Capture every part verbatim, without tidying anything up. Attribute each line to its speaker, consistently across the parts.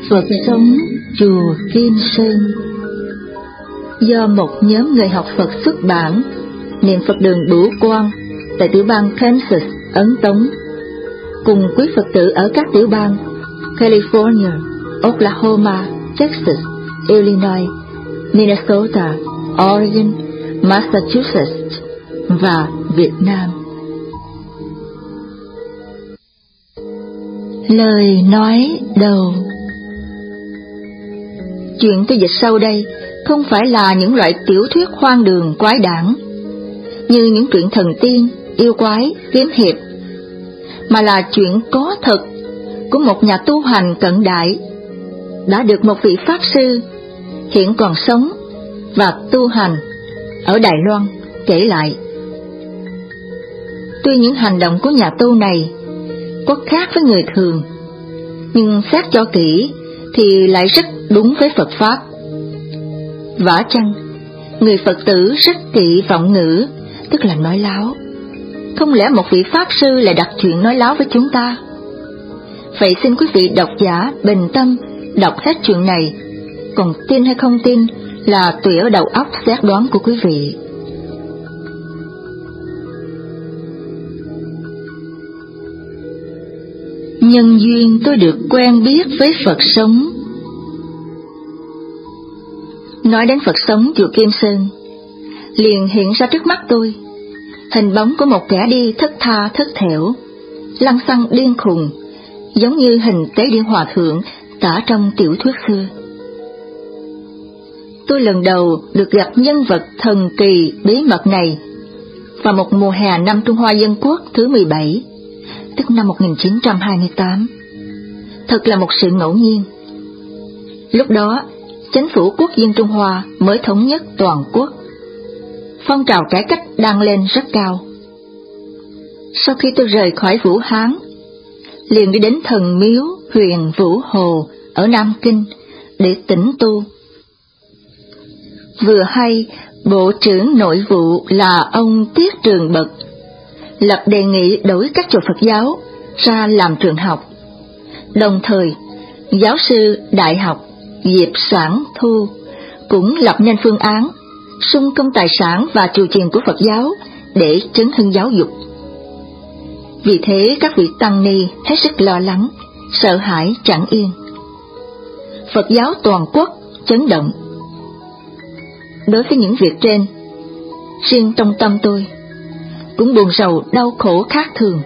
Speaker 1: Phật sống chùa Kim Sơn do một nhóm người học Phật xuất bản, niệm Phật đường Bửu Quang tại tiểu bang Kansas, Ấn Tống, cùng quý Phật tử ở các tiểu bang California, Oklahoma, Texas, Illinois, Minnesota, Oregon, Massachusetts và Việt Nam. Lời nói đầu. Chuyện tôi dịch sau đây không phải là những loại tiểu thuyết hoang đường quái đản như những truyện thần tiên, yêu quái, kiếm hiệp, mà là chuyện có thật của một nhà tu hành cận đại đã được một vị pháp sư hiện còn sống và tu hành ở Đài Loan kể lại. Tuy những hành động của nhà tu này có khác với người thường, nhưng xét cho kỹ thì lại rất đúng với Phật Pháp. Vả chăng, người Phật tử rất kỵ vọng ngữ, tức là nói láo. Không lẽ một vị Pháp sư lại đặt chuyện nói láo với chúng ta? Vậy xin quý vị độc giả bình tâm đọc hết chuyện này, còn tin hay không tin là tùy ở đầu óc xét đoán của quý vị. Nhân duyên tôi được quen biết với Phật sống. Nói đến Phật sống chùa Kim Sơn, liền hiện ra trước mắt tôi hình bóng của một kẻ đi thất tha thất thểu, lăng xăng điên khùng, giống như hình Tế Điển Hòa Thượng tả trong tiểu thuyết xưa. Tôi lần đầu được gặp nhân vật thần kỳ bí mật này vào một mùa hè năm Trung Hoa Dân Quốc thứ mười bảy, tức năm một nghìn chín trăm hai mươi tám. Thật là một sự ngẫu nhiên. Lúc đó, chính phủ quốc dân Trung Hoa mới thống nhất toàn quốc. Phong trào cải cách đang lên rất cao. Sau khi tôi rời khỏi Vũ Hán, liền đi đến thần miếu huyện Vũ Hồ ở Nam Kinh để tĩnh tu. Vừa hay, Bộ trưởng Nội vụ là ông Tiết Trường Bật lập đề nghị đổi các chùa Phật giáo ra làm trường học. Đồng thời, giáo sư đại học Diệp Sản Thu cũng lập nên phương án xung công tài sản và trụ chiền của Phật giáo để chấn hưng giáo dục. Vì thế các vị tăng ni hết sức lo lắng, sợ hãi chẳng yên. Phật giáo toàn quốc chấn động. Đối với những việc trên, riêng trong tâm tôi cũng buồn rầu đau khổ khác thường.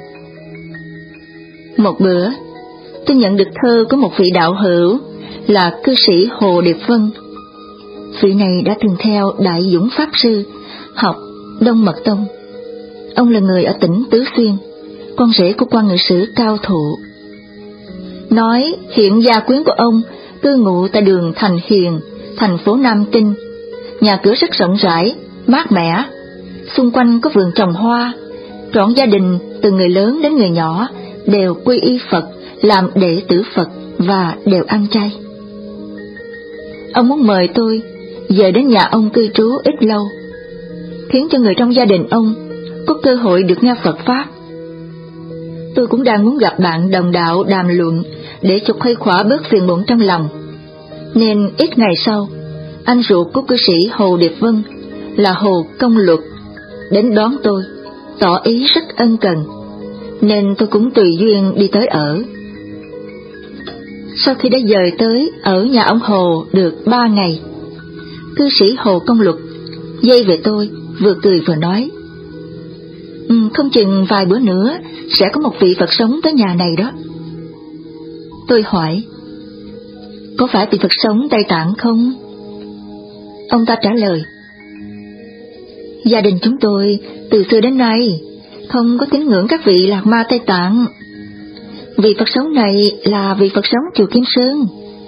Speaker 1: Một bữa, tôi nhận được thơ của một vị đạo hữu là cư sĩ Hồ Điệp Vân. Vị này đã từng theo Đại Dũng Pháp Sư học Đông Mật Tông. Ông là người ở tỉnh Tứ Xuyên, con rể của quan ngự sử cao thụ. Nói hiện gia quyến của ông cư ngụ tại đường Thành Hiền, thành phố Nam Kinh. Nhà cửa rất rộng rãi, mát mẻ, xung quanh có vườn trồng hoa. Trọn gia đình từ người lớn đến người nhỏ đều quy y Phật, làm đệ tử Phật và đều ăn chay. Ông muốn mời tôi về đến nhà ông cư trú ít lâu, khiến cho người trong gia đình ông có cơ hội được nghe Phật Pháp. Tôi cũng đang muốn gặp bạn đồng đạo đàm luận để cho khuây khỏa bớt phiền muộn trong lòng, nên ít ngày sau, anh ruột của cư sĩ Hồ Điệp Vân là Hồ Công Luật đến đón tôi, tỏ ý rất ân cần, nên tôi cũng tùy duyên đi tới ở. Sau khi đã dời tới ở nhà ông Hồ được ba ngày, cư sĩ Hồ Công Luật dây về tôi, vừa cười vừa nói: ừ, không chừng vài bữa nữa sẽ có một vị Phật sống tới nhà này đó. Tôi hỏi: có phải vị Phật sống Tây Tạng không? Ông ta trả lời: gia đình chúng tôi từ xưa đến nay không có tín ngưỡng các vị Lạc Ma Tây Tạng. Vị Phật sống này là vị Phật sống chùa Kim Sơn.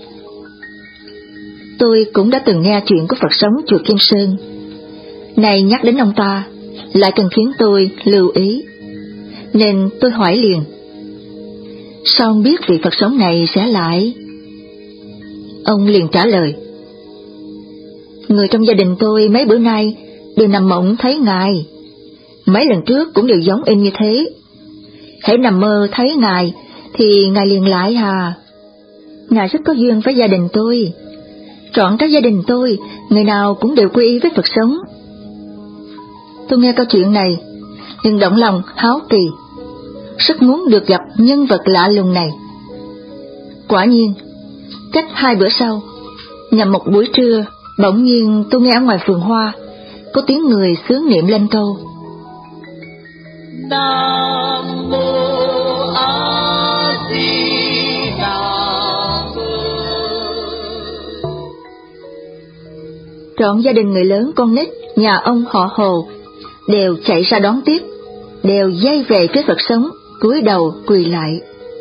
Speaker 1: Tôi cũng đã từng nghe chuyện của Phật sống chùa Kim Sơn. Này nhắc đến ông ta, lại cần khiến tôi lưu ý, nên tôi hỏi liền: sao ông biết vị Phật sống này sẽ lại? Ông liền trả lời: người trong gia đình tôi mấy bữa nay đều nằm mộng thấy Ngài. Mấy lần trước cũng đều giống in như thế. Hễ nằm mơ thấy Ngài thì Ngài liền lại hà. Ngài rất có duyên với gia đình tôi. Trọn cả gia đình tôi, người nào cũng đều quy y với Phật sống. Tôi nghe câu chuyện này, nhưng động lòng háo kỳ, rất muốn được gặp nhân vật lạ lùng này. Quả nhiên, cách hai bữa sau, nhằm một buổi trưa, bỗng nhiên tôi nghe ở ngoài vườn hoa có tiếng người xướng niệm lên câu Nam Mô A Di Đà Phật. Trọn gia đình người lớn con nít nhà ông họ Hồ đều chạy ra đón tiếp, đều dây về phía Phật sống, cúi đầu quỳ lại.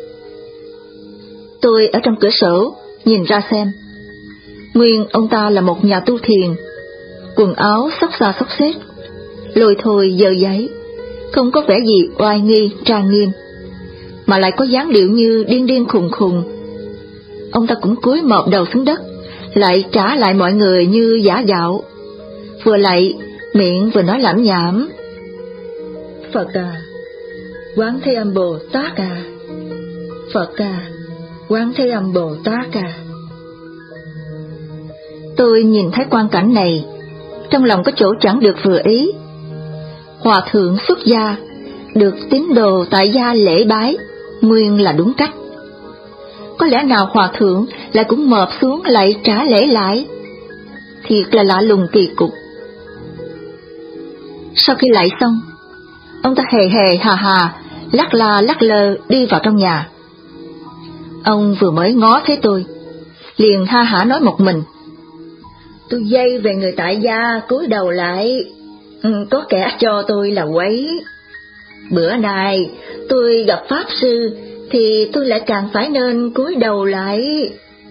Speaker 1: Tôi ở trong cửa sổ nhìn ra xem, nguyên ông ta là một nhà tu thiền, quần áo xốc xa xốc xếch, lôi thôi dơ giấy, không có vẻ gì oai nghi trang nghiêm, mà lại có dáng điệu như điên điên khùng khùng. Ông ta cũng cúi mọp đầu xuống đất, lại trả lại mọi người như giả gạo, vừa lạy miệng vừa nói lẩm nhẩm: Phật à, Quán Thế Âm Bồ Tát à, Phật à, Quán Thế Âm Bồ Tát à. Tôi nhìn thấy quang cảnh này, trong lòng có chỗ chẳng được vừa ý. Hòa thượng xuất gia, được tín đồ tại gia lễ bái, nguyên là đúng cách. Có lẽ nào hòa thượng lại cũng mọp xuống lại trả lễ lại? Thiệt là lạ lùng kỳ cục. Sau khi lạy xong, ông ta hề hề hà hà, lắc la lắc lơ đi vào trong nhà. Ông vừa mới ngó thấy tôi, liền ha hả nói một mình: Tôi dây về người tại gia cúi đầu lại, ừ, có kẻ cho tôi là quấy. Bữa nay tôi gặp Pháp Sư thì tôi lại càng phải nên cúi đầu lại.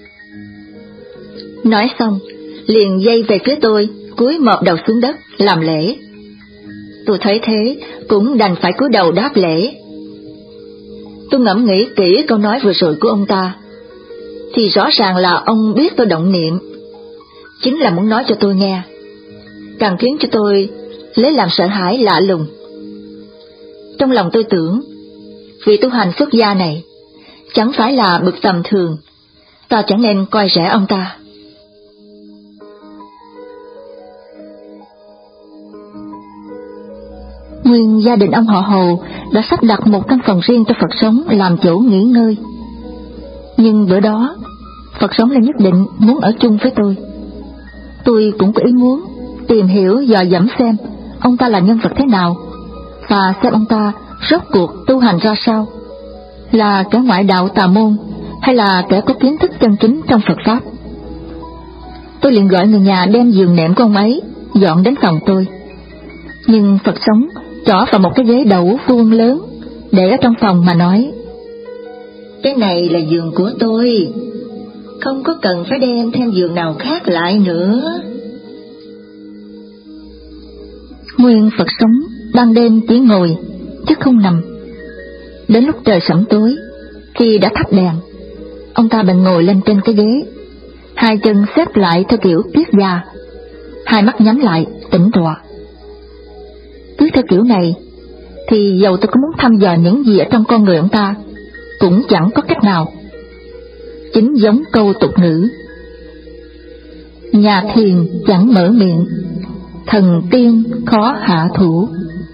Speaker 1: Nói xong, liền dây về phía tôi, cúi mọp đầu xuống đất, làm lễ. Tôi thấy thế, cũng đành phải cúi đầu đáp lễ. Tôi ngẫm nghĩ kỹ câu nói vừa rồi của ông ta, thì rõ ràng là ông biết tôi động niệm, chính là muốn nói cho tôi nghe, càng khiến cho tôi lấy làm sợ hãi lạ lùng. Trong lòng tôi tưởng, vị tu hành xuất gia này chẳng phải là bậc tầm thường, ta chẳng nên coi rẻ ông ta. Nguyên gia đình ông họ Hồ đã sắp đặt một căn phòng riêng cho Phật sống làm chỗ nghỉ ngơi. Nhưng bữa đó, Phật sống là nhất định muốn ở chung với tôi. Tôi cũng có ý muốn tìm hiểu dò dẫm xem ông ta là nhân vật thế nào, và xem ông ta rốt cuộc tu hành ra sao, là kẻ ngoại đạo tà môn hay là kẻ có kiến thức chân chính trong Phật Pháp. Tôi liền gọi người nhà đem giường nệm của ông ấy dọn đến phòng tôi. Nhưng Phật sống trỏ vào một cái ghế đẩu vuông lớn để ở trong phòng mà nói: Cái này là giường của tôi, không có cần phải đem thêm giường nào khác lại nữa. Nguyên Phật sống ban đêm chỉ ngồi chứ không nằm. Đến lúc trời sẫm tối, khi đã thắp đèn, ông ta bèn ngồi lên trên cái ghế, hai chân xếp lại theo kiểu kiết già, hai mắt nhắm lại tĩnh tọa. Cứ theo kiểu này thì dầu tôi có muốn thăm dò những gì ở trong con người ông ta cũng chẳng có cách nào. Chính giống câu tục ngữ: nhà thiền chẳng mở miệng, thần tiên khó hạ thủ.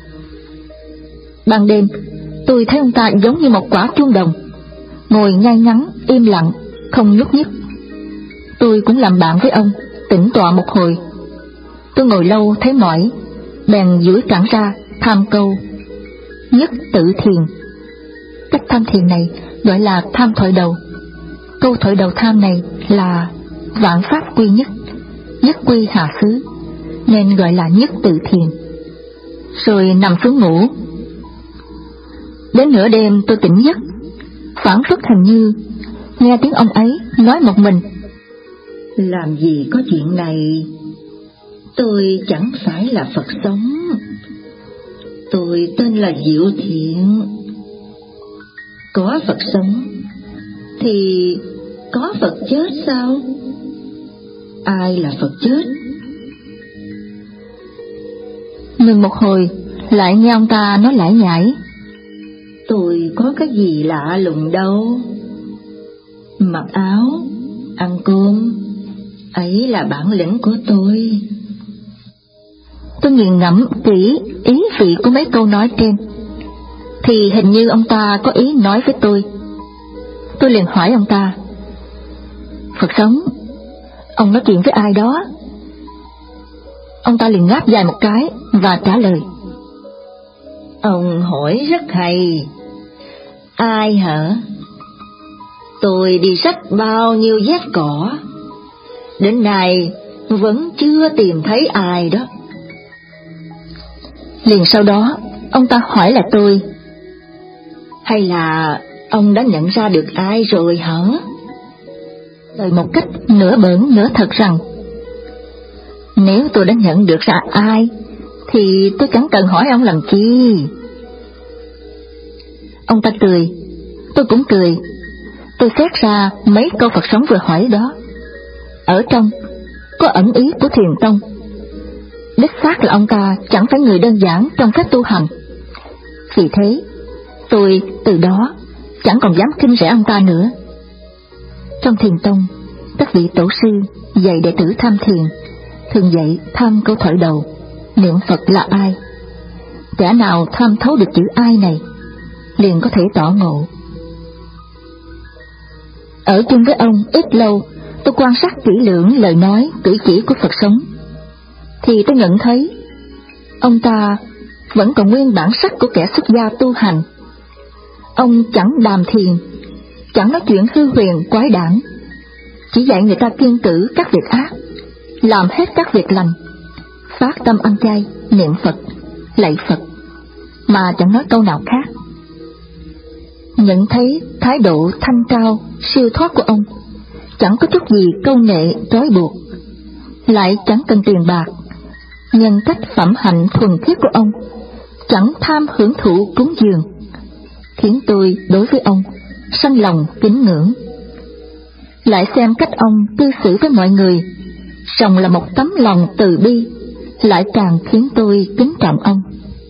Speaker 1: Ban đêm tôi thấy ông ta giống như một quả chuông đồng, ngồi ngay ngắn im lặng không nhúc nhích. Tôi cũng làm bạn với ông, tĩnh tọa một hồi. Tôi ngồi lâu thấy mỏi, bèn duỗi cẳng ra tham câu nhất tự thiền. Cách tham thiền này gọi là tham thoại đầu. Câu thoại đầu tham này là vạn pháp quy nhất, nhất quy hạ xứ, nên gọi là nhất tự thiền. Rồi nằm xuống ngủ. Đến nửa đêm tôi tỉnh giấc, phảng phất hình như nghe tiếng ông ấy nói một mình: Làm gì có chuyện này, tôi chẳng phải là Phật sống, tôi tên là Diệu Thiện. Có Phật sống thì có Phật chết sao? Ai là Phật chết? Ngừng một hồi, lại nghe ông ta nói lải nhải: Tôi có cái gì lạ lùng đâu. mặc áo, ăn cơm, ấy là bản lĩnh của tôi. Tôi nghiền ngẫm kỹ ý vị của mấy câu nói trên, thì hình như ông ta có ý nói với tôi. Tôi liền hỏi ông ta: Phật sống, ông nói chuyện với ai đó? Ông ta liền ngáp dài một cái và trả lời: Ông hỏi rất hay. Ai hả? Tôi đi xách bao nhiêu vét cỏ, đến nay vẫn chưa tìm thấy ai đó. Liền sau đó, ông ta hỏi là tôi: Hay là ông đã nhận ra được ai rồi hả? Lời một cách nửa bỡn nửa thật rằng: Nếu tôi đã nhận được ra ai, thì tôi chẳng cần hỏi ông làm chi. Ông ta cười, tôi cũng cười. Tôi xét ra mấy câu Phật sống vừa hỏi đó, ở trong có ẩn ý của Thiền tông. Đích xác là ông ta chẳng phải người đơn giản trong phép tu hành. Vì thế, tôi từ đó chẳng còn dám khinh rẻ ông ta nữa. Trong Thiền tông, các vị tổ sư dạy đệ tử tham thiền thường dạy tham câu thoại đầu: niệm Phật là ai? Kẻ nào tham thấu được chữ ai này, liền có thể tỏ ngộ. Ở chung với ông ít lâu, tôi quan sát kỹ lưỡng lời nói, cử chỉ của Phật sống, thì tôi nhận thấy ông ta vẫn còn nguyên bản sắc của kẻ xuất gia tu hành. Ông chẳng đàm thiền, chẳng nói chuyện hư huyền quái đản, chỉ dạy người ta kiêng cữ các việc ác, làm hết các việc lành, phát tâm ăn chay, niệm Phật, lạy Phật, mà chẳng nói câu nào khác. Nhận thấy thái độ thanh cao, siêu thoát của ông, chẳng có chút gì câu nệ trói buộc, lại chẳng cần tiền bạc. Nhân cách phẩm hạnh thuần khiết của ông, chẳng tham hưởng thụ cúng dường, khiến tôi đối với ông sanh lòng kính ngưỡng. Lại xem cách ông cư xử với mọi người, song là một tấm lòng từ bi, lại càng khiến tôi kính trọng ông.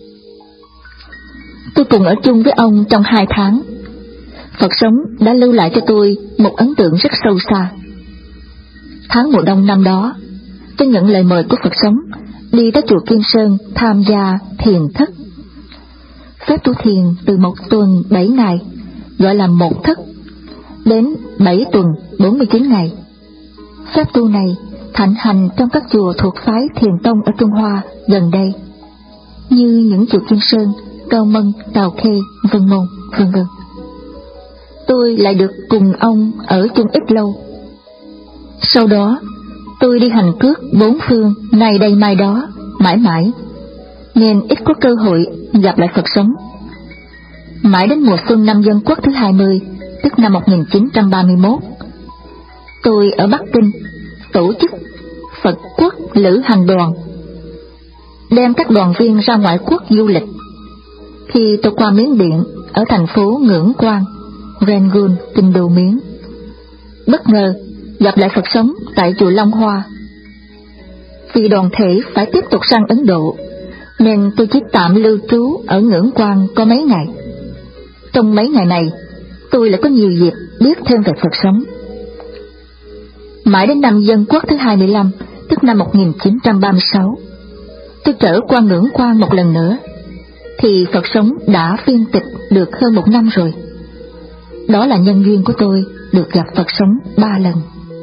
Speaker 1: Tôi cùng ở chung với ông trong hai tháng. Phật sống đã lưu lại cho tôi một ấn tượng rất sâu xa. Tháng mùa đông năm đó, tôi nhận lời mời của Phật sống đi tới chùa Kim Sơn tham gia thiền thất. Phép tu thiền từ một tuần bảy ngày, gọi là một thất, đến bảy tuần bốn mươi chín ngày. Phép tu này thịnh hành trong các chùa thuộc phái Thiền tông ở Trung Hoa gần đây, như những chùa Kim Sơn, Cao Mân, Tào Khê, Vân Môn, vân vân. Tôi lại được cùng ông ở chung ít lâu. Sau đó, tôi đi hành cước bốn phương, nay đây mai đó, mãi mãi, nên ít có cơ hội gặp lại Phật sống. Mãi đến mùa xuân năm Dân Quốc thứ hai mươi, tức năm một nghìn chín trăm ba mươi mốt, tôi ở Bắc Kinh tổ chức Phật quốc lữ hành đoàn, đem các đoàn viên ra ngoại quốc du lịch. Khi tôi qua Miến Điện ở thành phố Ngưỡng Quan, Rangoon, kinh đô Miến, bất ngờ gặp lại Phật sống tại chùa Long Hoa. Vì đoàn thể phải tiếp tục sang Ấn Độ, nên tôi chỉ tạm lưu trú ở Ngưỡng Quan có mấy ngày. Trong mấy ngày này, tôi lại có nhiều dịp biết thêm về Phật sống. Mãi đến năm Dân Quốc thứ hai mươi lăm, tức năm một nghìn chín trăm ba mươi sáu, tôi trở qua Ngưỡng Quan một lần nữa, thì Phật sống đã phiên tịch được hơn một năm rồi. Đó là nhân duyên của tôi được gặp Phật sống ba lần.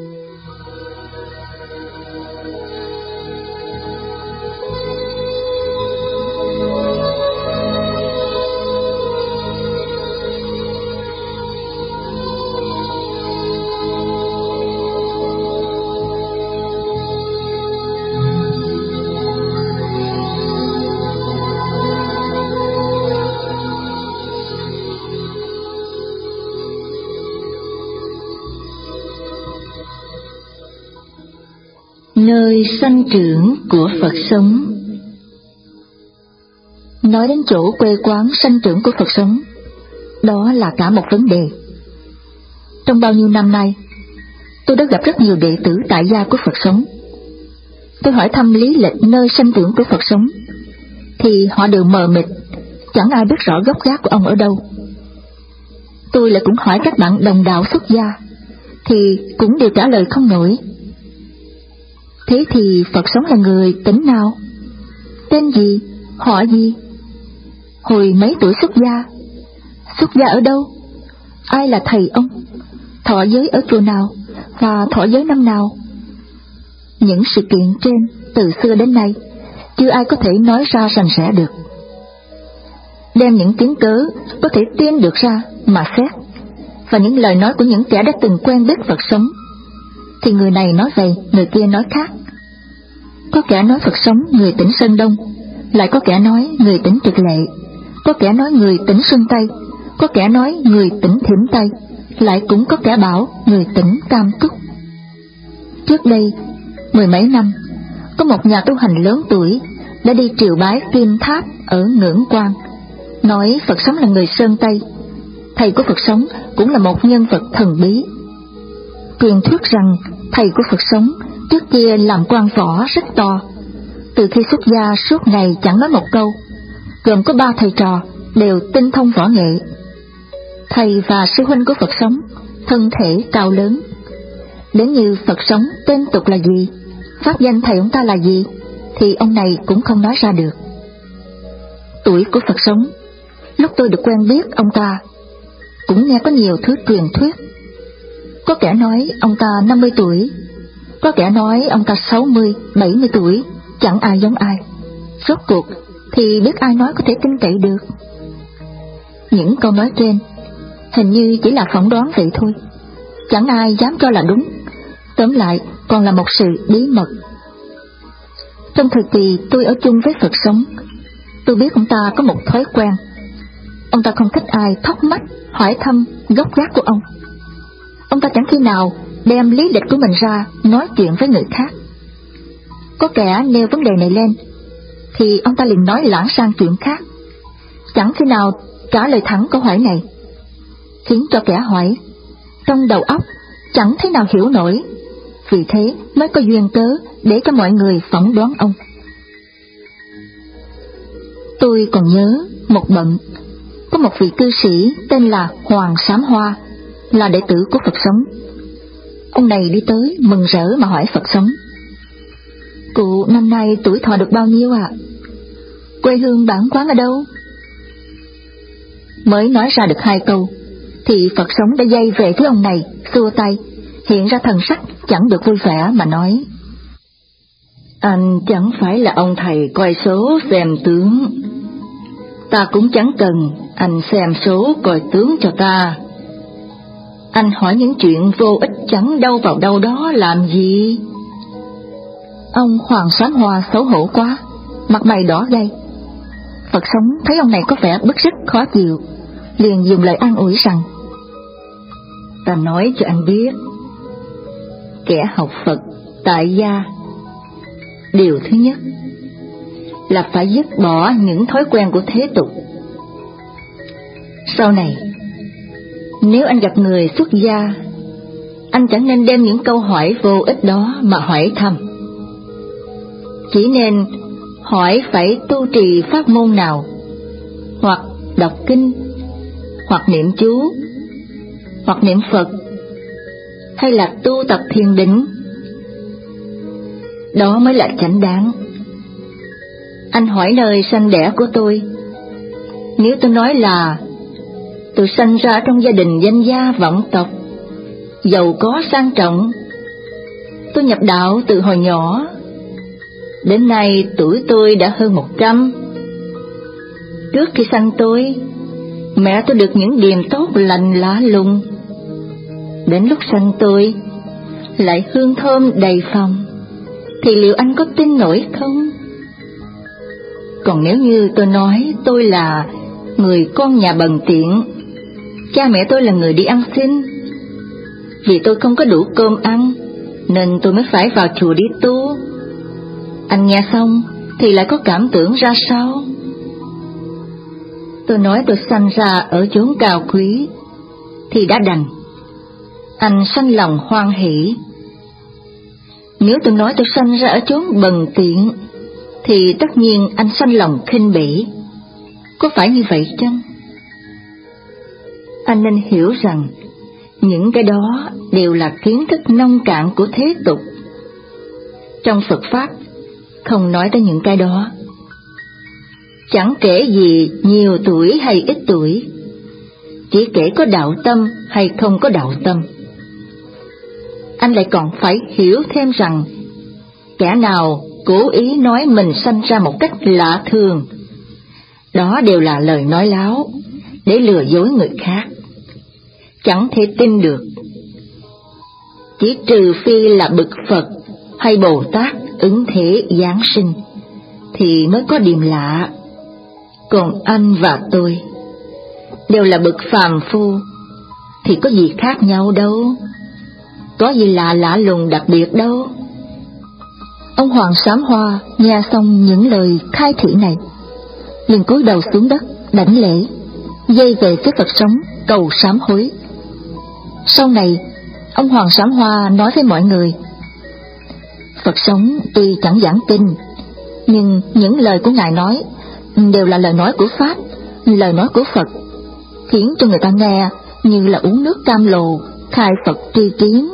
Speaker 1: Nơi sanh trưởng của Phật sống. Nói đến chỗ quê quán sanh trưởng của Phật sống, đó là cả một vấn đề. Trong bao nhiêu năm nay, tôi đã gặp rất nhiều đệ tử tại gia của Phật sống. Tôi hỏi thăm lý lịch nơi sanh trưởng của Phật sống, thì họ đều mờ mịt, chẳng ai biết rõ gốc gác của ông ở đâu. Tôi lại cũng hỏi các bạn đồng đạo xuất gia, thì cũng đều trả lời không nổi. Thế thì Phật sống là người tỉnh nào? Tên gì? Họ gì? Hồi mấy tuổi xuất gia? Xuất gia ở đâu? Ai là thầy ông? Thọ giới ở chùa nào? Và thọ giới năm nào? Những sự kiện trên từ xưa đến nay chưa ai có thể nói ra sành sẻ được. Đem những chứng cớ có thể tin được ra mà xét, và những lời nói của những kẻ đã từng quen biết Phật sống, thì người này nói vậy, người kia nói khác. Có kẻ nói Phật sống người tỉnh Sơn Đông, lại có kẻ nói người tỉnh Trực Lệ, có kẻ nói người tỉnh Sơn Tây, có kẻ nói người tỉnh Thiểm Tây, lại cũng có kẻ bảo người tỉnh Cam Túc. Trước đây, mười mấy năm, có một nhà tu hành lớn tuổi đã đi triều bái Kim Tháp ở Ngưỡng Quan, nói Phật sống là người Sơn Tây, thầy của Phật sống cũng là một nhân vật thần bí. Truyền thuyết rằng thầy của Phật sống trước kia làm quan võ rất to, từ khi xuất gia suốt ngày chẳng nói một câu, gồm có ba thầy trò đều tinh thông võ nghệ. Thầy và sư huynh của Phật sống thân thể cao lớn, đến như Phật sống tên tục là gì, pháp danh thầy ông ta là gì, thì ông này cũng không nói ra được. Tuổi của Phật sống, lúc tôi được quen biết ông ta, cũng nghe có nhiều thứ truyền thuyết. Có kẻ nói ông ta năm mươi tuổi, có kẻ nói ông ta sáu mươi, bảy mươi tuổi, chẳng ai giống ai. Rốt cuộc thì biết ai nói có thể tin cậy được. Những câu nói trên hình như chỉ là phỏng đoán vậy thôi, chẳng ai dám cho là đúng. Tóm lại còn là một sự bí mật. Trong thời kỳ tôi ở chung với Phật sống, tôi biết ông ta có một thói quen. Ông ta không thích ai thóc mách hỏi thăm gốc gác của ông. Ông ta chẳng khi nào đem lý lịch của mình ra nói chuyện với người khác. Có kẻ nêu vấn đề này lên thì ông ta liền nói lãng sang chuyện khác, chẳng khi nào trả lời thẳng câu hỏi này, khiến cho kẻ hỏi trong đầu óc chẳng thế nào hiểu nổi. Vì thế mới có duyên cớ để cho mọi người phỏng đoán ông. Tôi còn nhớ một bận, có một vị cư sĩ tên là Hoàng Sám Hoa, là đệ tử của Phật sống. Ông này đi tới mừng rỡ mà hỏi Phật sống: Cụ năm nay tuổi thọ được bao nhiêu ạ? À? Quê hương bản quán ở đâu? Mới nói ra được hai câu thì Phật sống đã dây về phía ông này, xua tay, hiện ra thần sắc chẳng được vui vẻ mà nói: Anh chẳng phải là ông thầy coi số xem tướng, ta cũng chẳng cần anh xem số coi tướng cho ta. Anh hỏi những chuyện vô ích chẳng đâu vào đâu đó làm gì? Ông Hoàng Sám Hoa xấu hổ quá, mặt mày đỏ gay. Phật sống thấy ông này có vẻ bức rứt khó chịu, liền dùng lời an ủi rằng: Ta nói cho anh biết, kẻ học Phật tại gia, điều thứ nhất là phải dứt bỏ những thói quen của thế tục. Sau này, nếu anh gặp người xuất gia, anh chẳng nên đem những câu hỏi vô ích đó mà hỏi thăm. Chỉ nên hỏi phải tu trì pháp môn nào, hoặc đọc kinh, hoặc niệm chú, hoặc niệm Phật, hay là tu tập thiền định. Đó mới là chánh đáng. Anh hỏi nơi sanh đẻ của tôi, nếu tôi nói là tôi sanh ra trong gia đình danh gia vọng tộc, giàu có sang trọng, tôi nhập đạo từ hồi nhỏ, đến nay tuổi tôi đã hơn một trăm. Trước khi sanh tôi, mẹ tôi được những điềm tốt lành lá lùng. Đến lúc sanh tôi, lại hương thơm đầy phòng, thì liệu anh có tin nổi không? Còn nếu như tôi nói tôi là người con nhà bần tiện, cha mẹ tôi là người đi ăn xin, vì tôi không có đủ cơm ăn nên tôi mới phải vào chùa đi tu, anh nghe xong thì lại có cảm tưởng ra sao? Tôi nói tôi sanh ra ở chốn cao quý thì đã đành, anh sanh lòng hoan hỷ. Nếu tôi nói tôi sanh ra ở chốn bần tiện thì tất nhiên anh sanh lòng khinh bỉ. Có phải như vậy chăng? Anh nên hiểu rằng Những cái đó đều là kiến thức nông cạn của thế tục. Trong Phật Pháp không nói tới những cái đó. Chẳng kể gì nhiều tuổi hay ít tuổi, chỉ kể có đạo tâm hay không có đạo tâm. Anh lại còn phải hiểu thêm rằng kẻ nào cố ý nói mình sanh ra một cách lạ thường, đó đều là lời nói láo để lừa dối người khác, chẳng thể tin được. Chỉ trừ phi là bậc Phật hay Bồ Tát ứng thế giáng sinh thì mới có điểm lạ. Còn anh và tôi đều là bậc phàm phu thì có gì khác nhau đâu, có gì lạ lạ lùng đặc biệt đâu.
Speaker 2: Ông Hoàng Sám Hoa nghe xong những lời khai thị này, liền cúi đầu xuống đất đảnh lễ, dây về phía Phật sống cầu sám hối. Sau này, ông Hoàng Sám Hoa nói với mọi người: Phật sống tuy chẳng giảng kinh, nhưng những lời của Ngài nói đều là lời nói của Pháp, lời nói của Phật, khiến cho người ta nghe như là uống nước cam lồ, khai Phật tri kiến.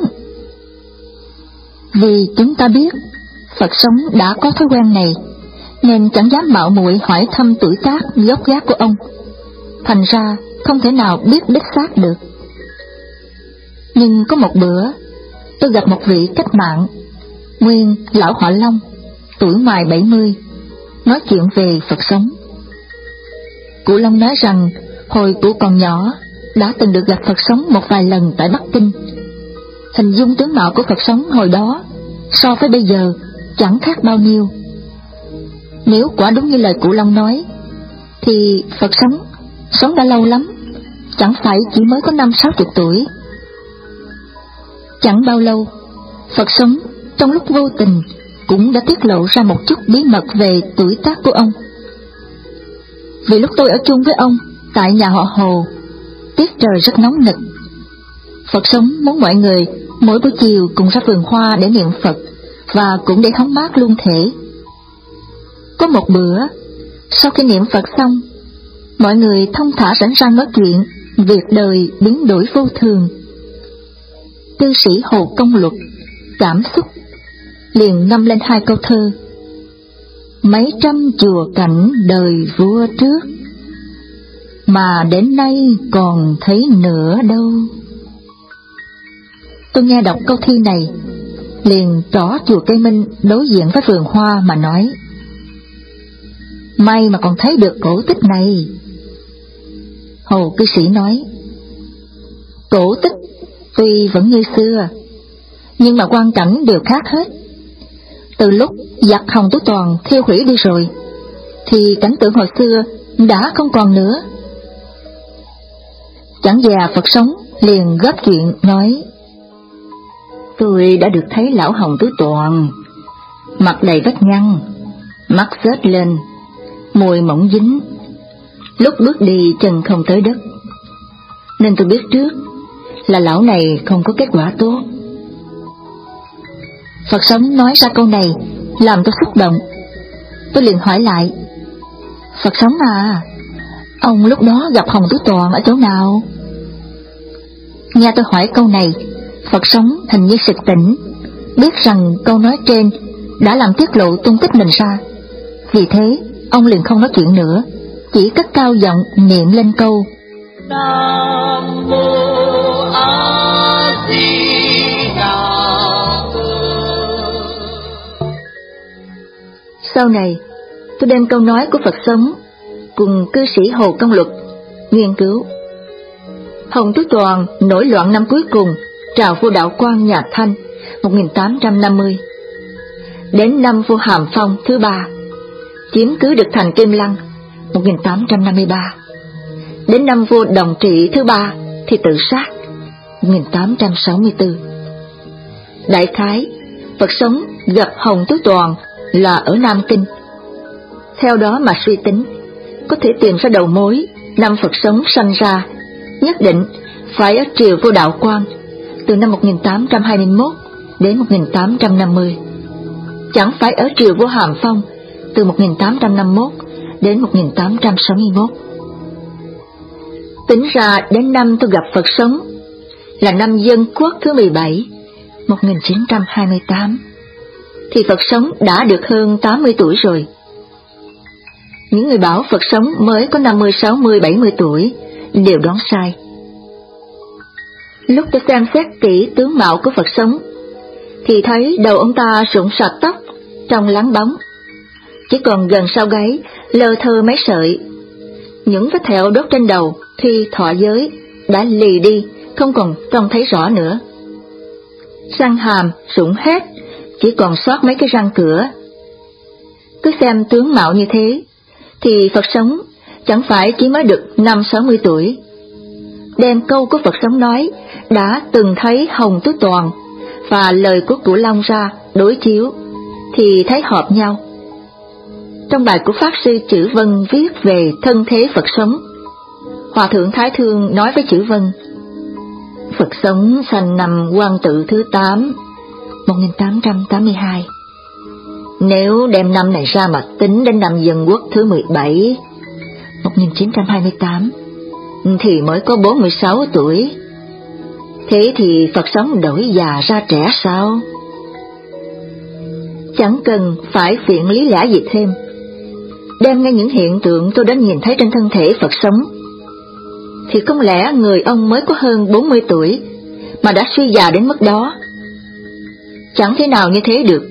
Speaker 2: Vì chúng ta biết Phật sống đã có thói quen này, nên chẳng dám mạo muội hỏi thăm tuổi tác gốc gác của ông, thành ra không thể nào biết đích xác được. Nhưng có một bữa, tôi gặp một vị cách mạng, nguyên lão họ Long, tuổi ngoài bảy mươi, nói chuyện về Phật sống. Cụ Long nói rằng hồi cụ còn nhỏ đã từng được gặp Phật sống một vài lần tại Bắc Kinh. Hình dung tướng mạo của Phật sống hồi đó so với bây giờ chẳng khác bao nhiêu. Nếu quả đúng như lời cụ Long nói, thì Phật sống sống đã lâu lắm, chẳng phải chỉ mới có năm sáu chục tuổi. Chẳng bao lâu, Phật sống trong lúc vô tình cũng đã tiết lộ ra một chút bí mật về tuổi tác của ông. Vì lúc tôi ở chung với ông tại nhà họ Hồ, tiết trời rất nóng nực. Phật sống muốn mọi người mỗi buổi chiều cùng ra vườn hoa để niệm Phật, và cũng để hóng mát luôn thể. Có một bữa, sau khi niệm Phật xong, mọi người thông thả rảnh rang nói chuyện việc đời biến đổi vô thường. Cư sĩ Hồ Công Luật cảm xúc liền ngâm lên hai câu thơ: mấy trăm chùa cảnh đời vua trước, mà đến nay còn thấy nữa đâu. Tôi nghe đọc câu thi này, liền trỏ chùa Cây Minh đối diện với vườn hoa mà nói: may mà còn thấy được cổ tích này. Hồ cư sĩ nói: cổ tích tuy vẫn như xưa, nhưng mà quan cảnh đều khác hết. Từ lúc giặc Hồng Tú Toàn thiêu hủy đi rồi, thì cảnh tượng hồi xưa đã không còn nữa. Chẳng già Phật sống liền góp chuyện nói: tôi đã được thấy lão Hồng Tú Toàn, mặt đầy vết nhăn, mắt rớt lên, môi mỏng dính, lúc bước đi chân không tới đất, nên tôi biết trước là lão này không có kết quả tốt. Phật sống nói ra câu này làm tôi xúc động. Tôi liền hỏi lại: Phật sống à, ông lúc đó gặp Hồng Tú Toàn ở chỗ nào? Nghe tôi hỏi câu này, Phật sống hình như sực tỉnh, biết rằng câu nói trên đã làm tiết lộ tung tích mình ra. Vì thế ông liền không nói chuyện nữa, chỉ cất cao giọng niệm lên câu: Nam Mô A Di Đà Phật. Sau này tôi đem câu nói của Phật sống cùng cư sĩ Hồ Công Luật nghiên cứu. Hồng Tú Toàn nổi loạn năm cuối cùng trào vua Đạo Quang nhà Thanh một nghìn tám trăm năm mươi. Đến năm vua Hàm Phong thứ ba, chiếm cứ được thành Kim Lăng một nghìn tám trăm năm mươi ba. Đến năm vua Đồng Trị thứ ba thì tự sát một nghìn tám trăm sáu mươi tư. Đại khái, Phật sống gặp Hồng Tú Toàn là ở Nam Kinh. Theo đó mà suy tính, có thể tìm ra đầu mối năm Phật sống sanh ra, nhất định phải ở triều vua Đạo Quang từ năm một nghìn tám trăm hai mươi mốt đến một nghìn tám trăm năm mươi, chẳng phải ở triều vua Hàm Phong từ một nghìn tám trăm năm mươi mốt đến một nghìn tám trăm sáu mươi mốt. Tính ra đến năm tôi gặp Phật sống là năm Dân Quốc thứ mười bảy, một nghìn chín trăm hai mươi tám, thì Phật sống đã được hơn tám mươi tuổi rồi. Những người bảo Phật sống mới có năm mươi, sáu mươi, bảy mươi tuổi đều đoán sai. Lúc tôi xem xét kỹ tướng mạo của Phật sống, thì thấy đầu ông ta rụng sạch tóc, trông lắng bóng, chỉ còn gần sau gáy lơ thơ mấy sợi. Những vết thẹo đốt trên đầu khi thọ giới đã lì đi, không còn trông thấy rõ nữa. Răng hàm rụng hết, chỉ còn sót mấy cái răng cửa. Cứ xem tướng mạo như thế, thì Phật sống chẳng phải chỉ mới được năm sáu mươi tuổi. Đem câu của Phật sống nói đã từng thấy Hồng Tú Toàn và lời của Cửu Long ra đối chiếu, thì thấy hợp nhau. Trong bài của Pháp Sư Chữ Vân viết về thân thế Phật sống, Hòa Thượng Thái Thương nói với Chữ Vân: Phật sống sanh năm Quang Tự thứ tám, một nghìn tám trăm tám mươi hai. Nếu đem năm này ra mà tính đến năm Dân Quốc thứ mười bảy, một nghìn chín trăm hai mươi tám, thì mới có bốn mươi sáu tuổi. Thế thì Phật sống đổi già ra trẻ sao? Chẳng cần phải phiện lý lẽ gì thêm, đem ngay những hiện tượng tôi đã nhìn thấy trên thân thể Phật sống, thì không lẽ người ông mới có hơn bốn mươi tuổi mà đã suy già đến mức đó? Chẳng thể nào như thế được.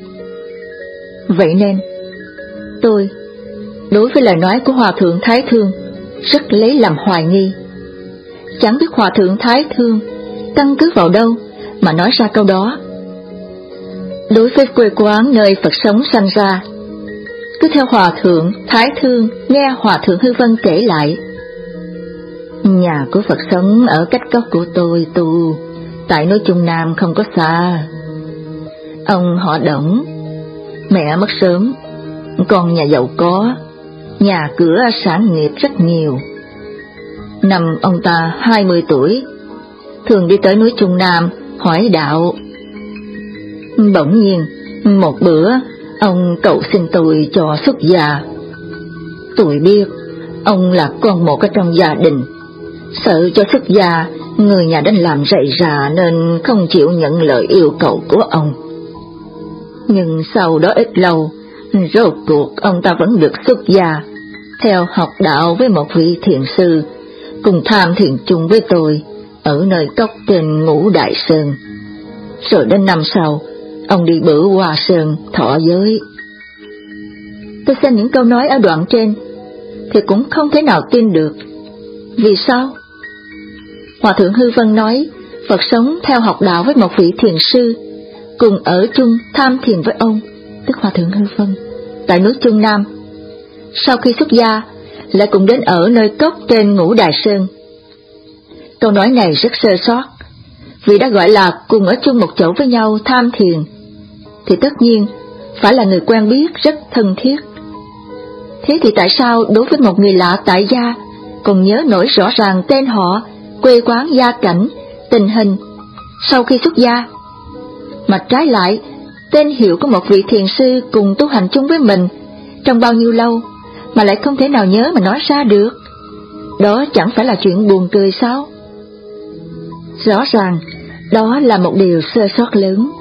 Speaker 2: Vậy nên, tôi, đối với lời nói của Hòa Thượng Thái Thương, rất lấy làm hoài nghi. Chẳng biết Hòa Thượng Thái Thương căn cứ vào đâu mà nói ra câu đó. Đối với quê quán nơi Phật sống sanh ra, cứ theo Hòa Thượng Thái Thương nghe Hòa Thượng Hư Vân kể lại, nhà của Phật sống ở cách gốc của tôi tu, tại núi Trung Nam không có xa. Ông họ Đổng, mẹ mất sớm, con nhà giàu có, nhà cửa sản nghiệp rất nhiều. Năm ông ta hai mươi tuổi, thường đi tới núi Trung Nam hỏi đạo. Bỗng nhiên, một bữa, ông cầu xin tôi cho xuất gia. Tôi biết, ông là con một ở trong gia đình, sợ cho xuất gia, người nhà đến làm rầy rà nên không chịu nhận lời yêu cầu của ông. Nhưng sau đó ít lâu, rốt cuộc ông ta vẫn được xuất gia, theo học đạo với một vị thiền sư, cùng tham thiền chung với tôi, ở nơi cốc tên Ngũ Đại Sơn. Rồi đến năm sau, ông đi Bửu Hoa Sơn thọ giới. Tôi xem những câu nói ở đoạn trên, thì cũng không thể nào tin được. Vì sao? Hòa Thượng Hư Vân nói, Phật sống theo học đạo với một vị thiền sư, cùng ở chung tham thiền với ông, tức Hòa Thượng Hư Vân, tại núi Trung Nam. Sau khi xuất gia, lại cùng đến ở nơi cốc tên Ngũ Đại Sơn. Câu nói này rất sơ sót, vì đã gọi là cùng ở chung một chỗ với nhau tham thiền, thì tất nhiên phải là người quen biết rất thân thiết. Thế thì tại sao đối với một người lạ tại gia còn nhớ nổi rõ ràng tên họ, quê quán, gia cảnh, tình hình sau khi xuất gia, mà trái lại tên hiệu của một vị thiền sư cùng tu hành chung với mình trong bao nhiêu lâu mà lại không thể nào nhớ mà nói ra được? Đó chẳng phải là chuyện buồn cười sao? Rõ ràng đó là một điều sơ sót lớn.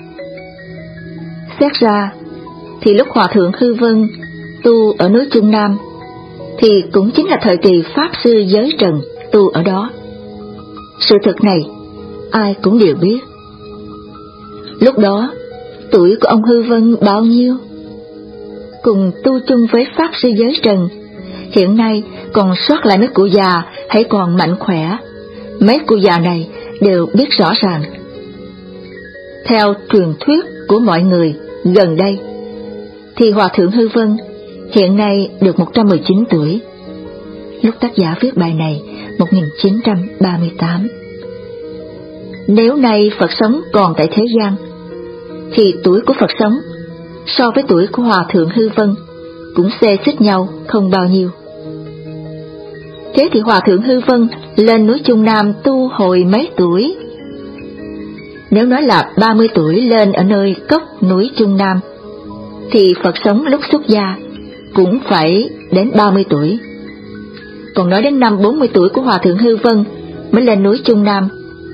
Speaker 2: Xét ra thì lúc Hòa Thượng Hư Vân tu ở núi Trung Nam thì cũng chính là thời kỳ Pháp Sư Giới Trần tu ở đó. Sự thật này ai cũng đều biết. Lúc đó tuổi của ông Hư Vân bao nhiêu? Cùng tu chung với Pháp Sư Giới Trần, hiện nay còn sót lại mấy cụ già hãy còn mạnh khỏe. Mấy cụ già này đều biết rõ ràng. Theo truyền thuyết của mọi người gần đây, thì Hòa Thượng Hư Vân hiện nay được một trăm mười chín tuổi. Lúc tác giả viết bài này, một nghìn chín trăm ba mươi tám. Nếu nay Phật sống còn tại thế gian, thì tuổi của Phật sống so với tuổi của Hòa Thượng Hư Vân cũng xê xích nhau không bao nhiêu. Thế thì Hòa Thượng Hư Vân lên núi Trung Nam tu hồi mấy tuổi? Nếu nói là ba mươi tuổi lên ở nơi cốc núi Trung Nam, thì Phật sống lúc xuất gia cũng phải đến ba mươi tuổi. Còn nói đến năm bốn mươi tuổi của Hòa Thượng Hư Vân mới lên núi Trung Nam,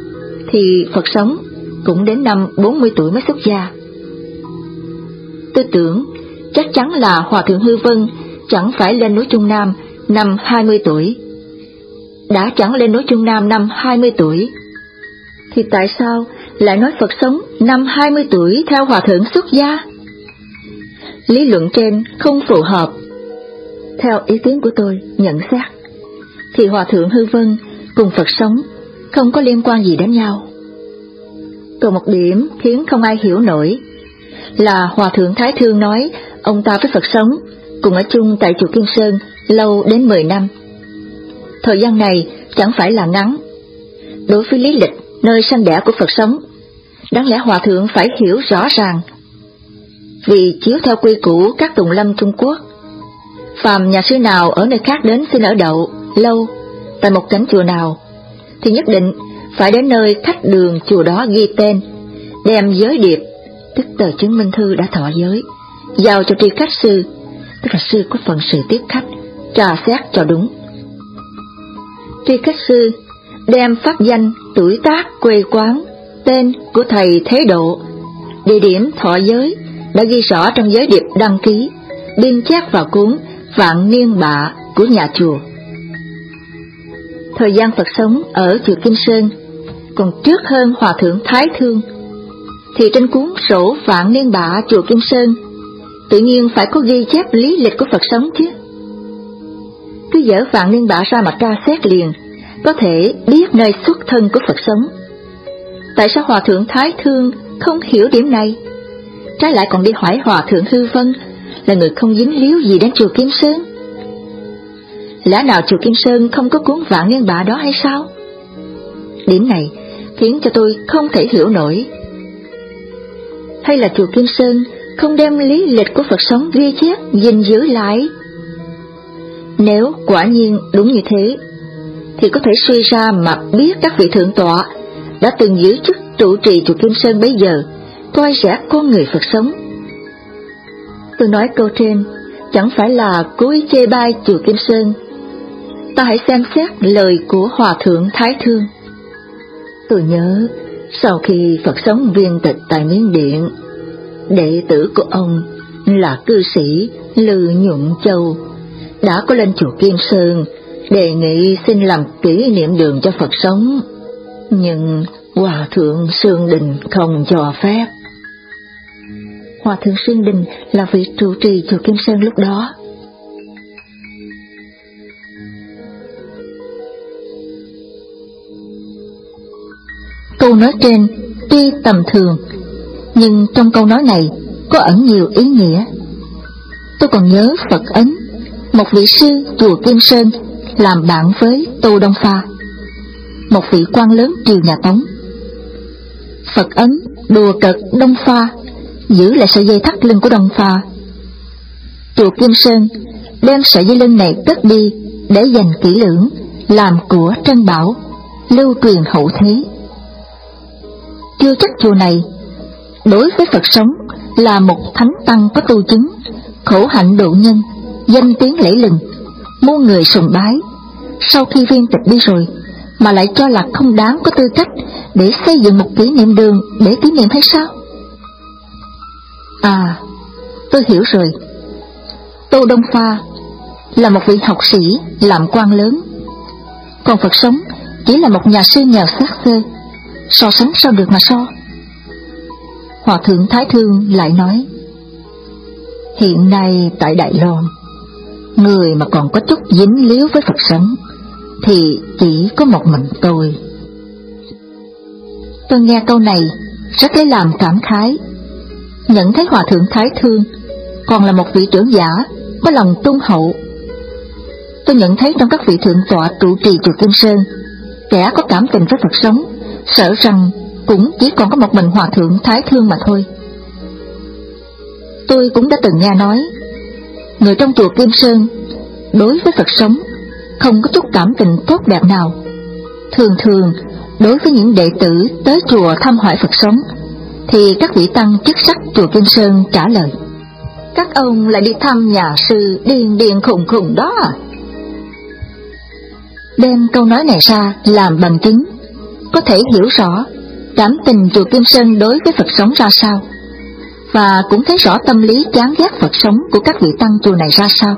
Speaker 2: thì Phật sống cũng đến năm bốn mươi tuổi mới xuất gia. Tôi tưởng chắc chắn là Hòa thượng Hư Vân chẳng phải lên núi Trung Nam năm hai mươi tuổi. Đã chẳng lên núi Trung Nam năm hai mươi tuổi, thì tại sao lại nói Phật sống năm hai mươi tuổi theo Hòa thượng xuất gia? Lý luận trên không phù hợp. Theo ý kiến của tôi nhận xét, thì Hòa thượng Hư Vân cùng Phật sống không có liên quan gì đến nhau. Còn một điểm khiến không ai hiểu nổi là Hòa thượng Thái Thương nói ông ta với Phật sống cùng ở chung tại chùa Kim Sơn lâu đến mười năm. Thời gian này chẳng phải là ngắn. Đối với lý lịch nơi sanh đẻ của Phật sống, đáng lẽ Hòa thượng phải hiểu rõ ràng. Vì chiếu theo quy củ các tùng lâm Trung Quốc, phàm nhà sư nào ở nơi khác đến xin ở đậu lâu tại một cảnh chùa nào, thì nhất định phải đến nơi khách đường chùa đó ghi tên, đem giới điệp, tức tờ chứng minh thư đã thọ giới, giao cho tri khách sư, tức là sư có phận sự tiếp khách, trà xét cho đúng. Tri khách sư đem pháp danh, tuổi tác, quê quán, tên của thầy thế độ, địa điểm thọ giới đã ghi rõ trong giới điệp đăng ký, biên chép vào cuốn Vạn Niên Bạ của nhà chùa. Thời gian Phật sống ở chùa Kim Sơn còn trước hơn Hòa thượng Thái Thương, thì trên cuốn sổ Vạn Niên Bạ chùa Kim Sơn tự nhiên phải có ghi chép lý lịch của Phật sống chứ. Cứ dở Vạn Niên Bạ ra mà tra xét liền, có thể biết nơi xuất thân của Phật sống. Tại sao Hòa thượng Thái Thương không hiểu điểm này, trái lại còn đi hỏi Hòa thượng Hư Vân là người không dính líu gì đến chùa Kim Sơn? Lẽ nào chùa Kim Sơn không có cuốn Vạn Niên Bạ đó hay sao? Điểm này khiến cho tôi không thể hiểu nổi. Hay là chùa Kim Sơn không đem lý lịch của Phật sống ghi chép gìn giữ lại? Nếu quả nhiên đúng như thế, thì có thể suy ra mà biết các vị thượng tọa đã từng giữ chức trụ trì chùa Kim Sơn bấy giờ coi rẻ con người Phật sống. Tôi nói câu trên chẳng phải là cố ý chê bai chùa Kim Sơn. Ta hãy xem xét lời của Hòa thượng Thái Thương. Tôi nhớ sau khi Phật sống viên tịch tại Miến Điện, đệ tử của ông là cư sĩ Lư Nhuận Châu đã có lên chùa Kim Sơn đề nghị xin làm kỷ niệm đường cho Phật sống, nhưng Hòa thượng Sương Đình không cho phép. Hòa thượng Sương Đình là vị trụ trì chùa Kim Sơn lúc đó. Câu nói trên tuy tầm thường, nhưng trong câu nói này có ẩn nhiều ý nghĩa. Tôi còn nhớ Phật Ấn, một vị sư chùa Kim Sơn làm bạn với Tô Đông Pha, một vị quan lớn triều nhà Tống. Phật Ấn đùa cợt Đông Pha, giữ lại sợi dây thắt lưng của Đông Pha. Chùa Kim Sơn đem sợi dây lưng này cất đi để dành kỹ lưỡng, làm của trân bảo, lưu truyền hậu thế. Chưa chắc chùa này đối với Phật sống là một thánh tăng có tu chứng, khổ hạnh độ nhân, danh tiếng lẫy lừng, muôn người sùng bái, sau khi viên tịch đi rồi mà lại cho là không đáng có tư cách để xây dựng một kỷ niệm đường để kỷ niệm hay sao? À, tôi hiểu rồi. Tô Đông Pha là một vị học sĩ làm quan lớn, còn Phật sống chỉ là một nhà sư nghèo xác xơ, so sánh sao được mà so. Hòa thượng Thái Thương lại nói, hiện nay tại Đài Loan, người mà còn có chút dính líu với Phật sống thì chỉ có một mình tôi. Tôi nghe câu này rất lấy làm cảm khái, nhận thấy Hòa thượng Thái Thương còn là một vị trưởng giả có lòng trung hậu. Tôi nhận thấy trong các vị thượng tọa trụ trì chùa Kim Sơn, kẻ có cảm tình với Phật sống sợ rằng cũng chỉ còn có một mình Hòa thượng Thái Thương mà thôi. Tôi cũng đã từng nghe nói, người trong chùa Kim Sơn đối với Phật sống không có chút cảm tình tốt đẹp nào. Thường thường đối với những đệ tử tới chùa thăm hỏi Phật sống, thì các vị tăng chức sắc chùa Kim Sơn trả lời, các ông lại đi thăm nhà sư điên điên khùng khùng đó à? Đem câu nói này ra làm bằng chứng, có thể hiểu rõ cảm tình chùa Kim Sơn đối với Phật sống ra sao, và cũng thấy rõ tâm lý chán ghét Phật sống của các vị tăng chùa này ra sao.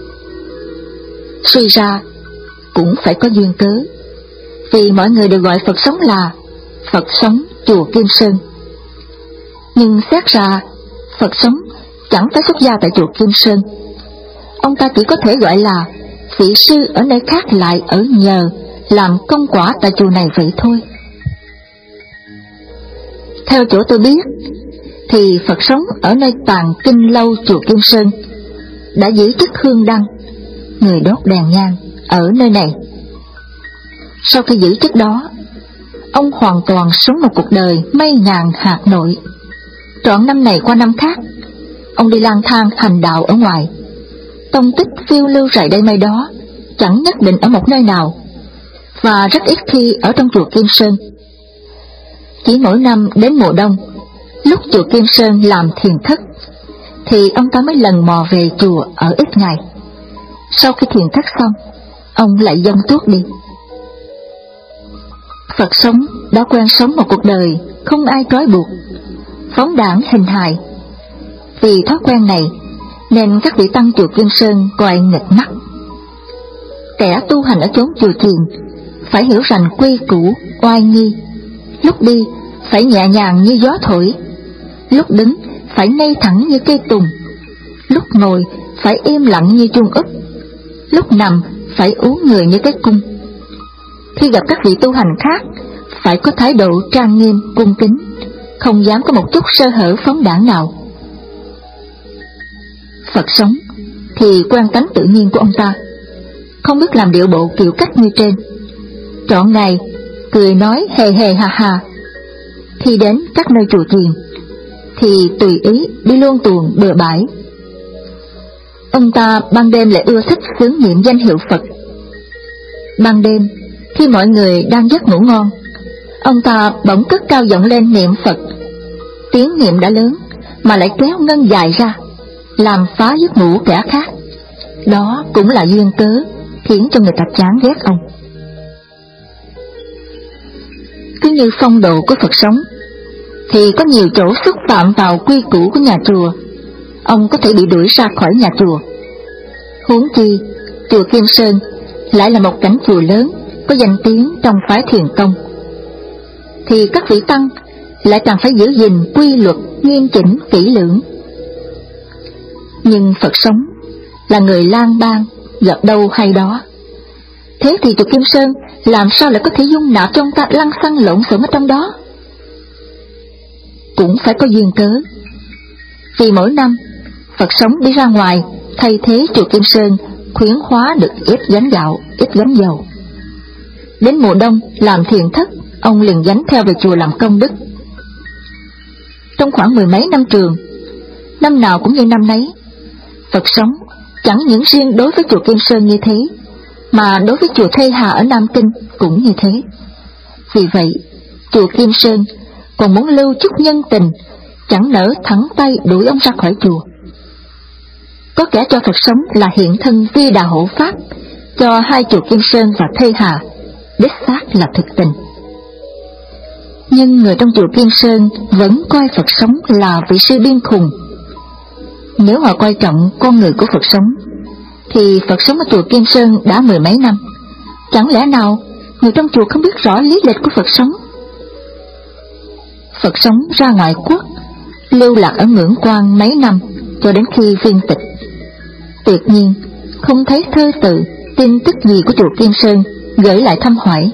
Speaker 2: Suy ra cũng phải có duyên cớ, vì mọi người đều gọi Phật sống là Phật sống chùa Kim Sơn. Nhưng xét ra Phật sống chẳng phải xuất gia tại chùa Kim Sơn, ông ta chỉ có thể gọi là vị sư ở nơi khác lại ở nhờ làm công quả tại chùa này vậy thôi. Theo chỗ tôi biết thì Phật sống ở nơi tàng kinh lâu chùa Kim Sơn đã giữ chức hương đăng, người đốt đèn nhang ở nơi này. Sau khi giữ chức đó, ông hoàn toàn sống một cuộc đời mây ngàn hạt nội. Trọn năm này qua năm khác, ông đi lang thang hành đạo ở ngoài, tông tích phiêu lưu rải đây mây đó, chẳng nhất định ở một nơi nào, và rất ít khi ở trong chùa Kim Sơn. Chỉ mỗi năm đến mùa đông, lúc chùa Kim Sơn làm thiền thất, thì ông ta mới lần mò về chùa ở ít ngày. Sau khi thiền thất xong, ông lại dông tuốt đi. Phật sống đã quen sống một cuộc đời không ai trói buộc, phóng đãng hình hài. Vì thói quen này nên các vị tăng chùa Kim Sơn coi nghịch mắt. Kẻ tu hành ở chốn chùa chiền phải hiểu rằng quy củ, oai nghi. Lúc đi phải nhẹ nhàng như gió thổi, lúc đứng phải ngay thẳng như cây tùng, lúc ngồi phải im lặng như chuông úp, lúc nằm phải uốn người như cái cung. Khi gặp các vị tu hành khác phải có thái độ trang nghiêm, cung kính, không dám có một chút sơ hở phóng đãng nào. Phật sống thì quen tánh tự nhiên của ông ta, không biết làm điệu bộ kiểu cách như trên, trọn ngày cười nói hề hề hà hà. Khi đến các nơi chùa chiền thì tùy ý đi luôn tuồng bừa bãi. Ông ta ban đêm lại ưa thích xướng niệm danh hiệu Phật. Ban đêm khi mọi người đang giấc ngủ ngon, ông ta bỗng cất cao giọng lên niệm Phật. Tiếng niệm đã lớn mà lại kéo ngân dài ra, làm phá giấc ngủ kẻ khác. Đó cũng là duyên cớ khiến cho người ta chán ghét ông. Cứ như phong độ của Phật sống thì có nhiều chỗ xúc phạm vào quy củ của nhà chùa, ông có thể bị đuổi ra khỏi nhà chùa. Huống chi chùa Kim Sơn lại là một cảnh chùa lớn có danh tiếng trong phái thiền tông, thì các vị tăng lại càng phải giữ gìn quy luật nghiêm chỉnh kỹ lưỡng. Nhưng Phật sống là người lang bang, gặp đâu hay đó. Thế thì chùa Kim Sơn làm sao lại có thể dung nạp cho ông ta lăng xăng lộn xộn ở trong đó? Cũng phải có duyên cớ. Vì mỗi năm Phật sống đi ra ngoài thay thế chùa Kim Sơn khuyến hóa được ít gánh gạo, ít gánh dầu. Đến mùa đông làm thiền thất, ông liền gánh theo về chùa làm công đức. Trong khoảng mười mấy năm trường, năm nào cũng như năm nấy, Phật sống chẳng những riêng đối với chùa Kim Sơn như thế, mà đối với chùa Thê Hà ở Nam Kinh cũng như thế. Vì vậy, chùa Kim Sơn còn muốn lưu chút nhân tình, chẳng nỡ thẳng tay đuổi ông ra khỏi chùa. Có kẻ cho Phật sống là hiện thân vi đà hộ pháp cho hai chùa Kim Sơn và Thê Hà, đích xác là thực tình. Nhưng người trong chùa Kim Sơn vẫn coi Phật sống là vị sư điên khùng. Nếu họ coi trọng con người của Phật sống, thì Phật sống ở chùa Kim Sơn đã mười mấy năm, chẳng lẽ nào người trong chùa không biết rõ lý lịch của Phật sống? Phật sống ra ngoại quốc, lưu lạc ở Ngưỡng Quan mấy năm cho đến khi viên tịch. Tuyệt nhiên không thấy thơ tự, tin tức gì của chùa Kim Sơn gửi lại thăm hỏi.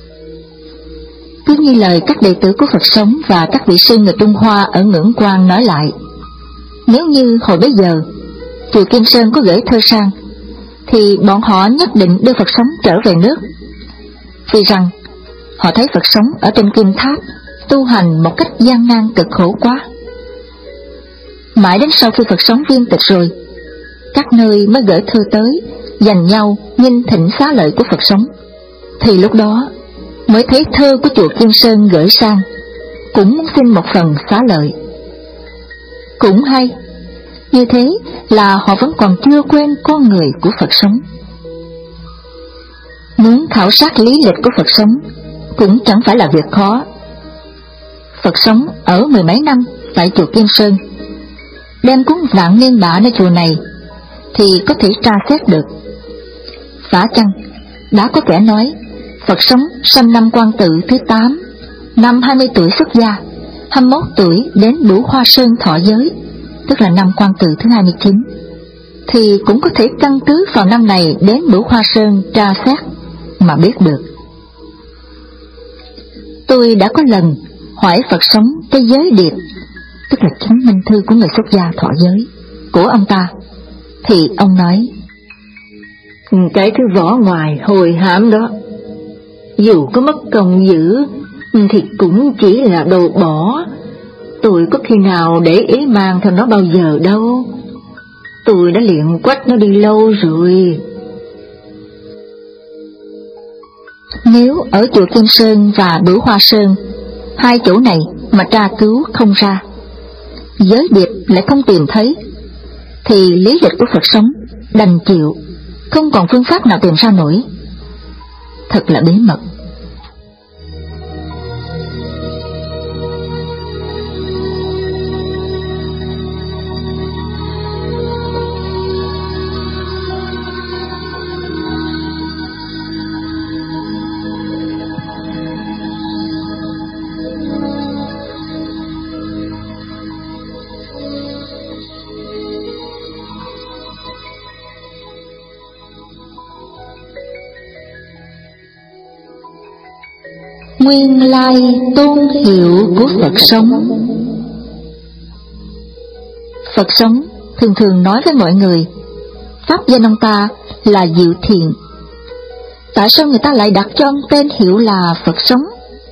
Speaker 2: Cứ như lời các đệ tử của Phật sống và các vị sư người Trung Hoa ở Ngưỡng Quan nói lại, nếu như hồi bấy giờ chùa Kim Sơn có gửi thơ sang, thì bọn họ nhất định đưa Phật sống trở về nước. Vì rằng họ thấy Phật sống ở trên Kim Tháp tu hành một cách gian nan cực khổ quá. Mãi đến sau khi Phật sống viên tịch rồi, các nơi mới gửi thơ tới dành nhau nghinh thỉnh xá lợi của Phật sống, thì lúc đó mới thấy thơ của chùa Kim Sơn gửi sang, cũng muốn xin một phần xá lợi. Cũng hay, như thế là họ vẫn còn chưa quen con người của Phật sống. Muốn khảo sát lý lịch của Phật sống cũng chẳng phải là việc khó. Phật sống ở mười mấy năm tại chùa Kim Sơn, đem cúng vạn niên bạ nơi chùa này, thì có thể tra xét được. Phải chăng đã có kẻ nói Phật sống sanh năm Quan Tự thứ tám, năm hai mươi tuổi xuất gia, hai mươi mốt tuổi đến Bửu Hoa Sơn thọ giới, tức là năm Quan Tự thứ hai mươi chín, thì cũng có thể căn cứ vào năm này đến Bửu Hoa Sơn tra xét mà biết được. Tôi đã có lần hỏi Phật sống cái giới điệp, tức là chứng minh thư của người xuất gia thọ giới của ông ta, thì ông nói:
Speaker 1: cái thứ vỏ ngoài hồi hám đó, dù có mất công giữ thì cũng chỉ là đồ bỏ. Tôi có khi nào để ý mang theo nó bao giờ đâu. Tôi đã luyện quách nó đi lâu rồi.
Speaker 2: Nếu ở chùa Kim Sơn và Bửu Hoa Sơn, hai chỗ này mà tra cứu không ra, giới điệp lại không tìm thấy, thì lý lịch của Phật sống đành chịu, không còn phương pháp nào tìm ra nổi. Thật là bí mật. Nguyên lai tôn hiệu của Phật sống. Phật sống thường thường nói với mọi người pháp danh ông ta là Diệu Thiện. Tại sao người ta lại đặt cho ông tên hiệu là Phật sống?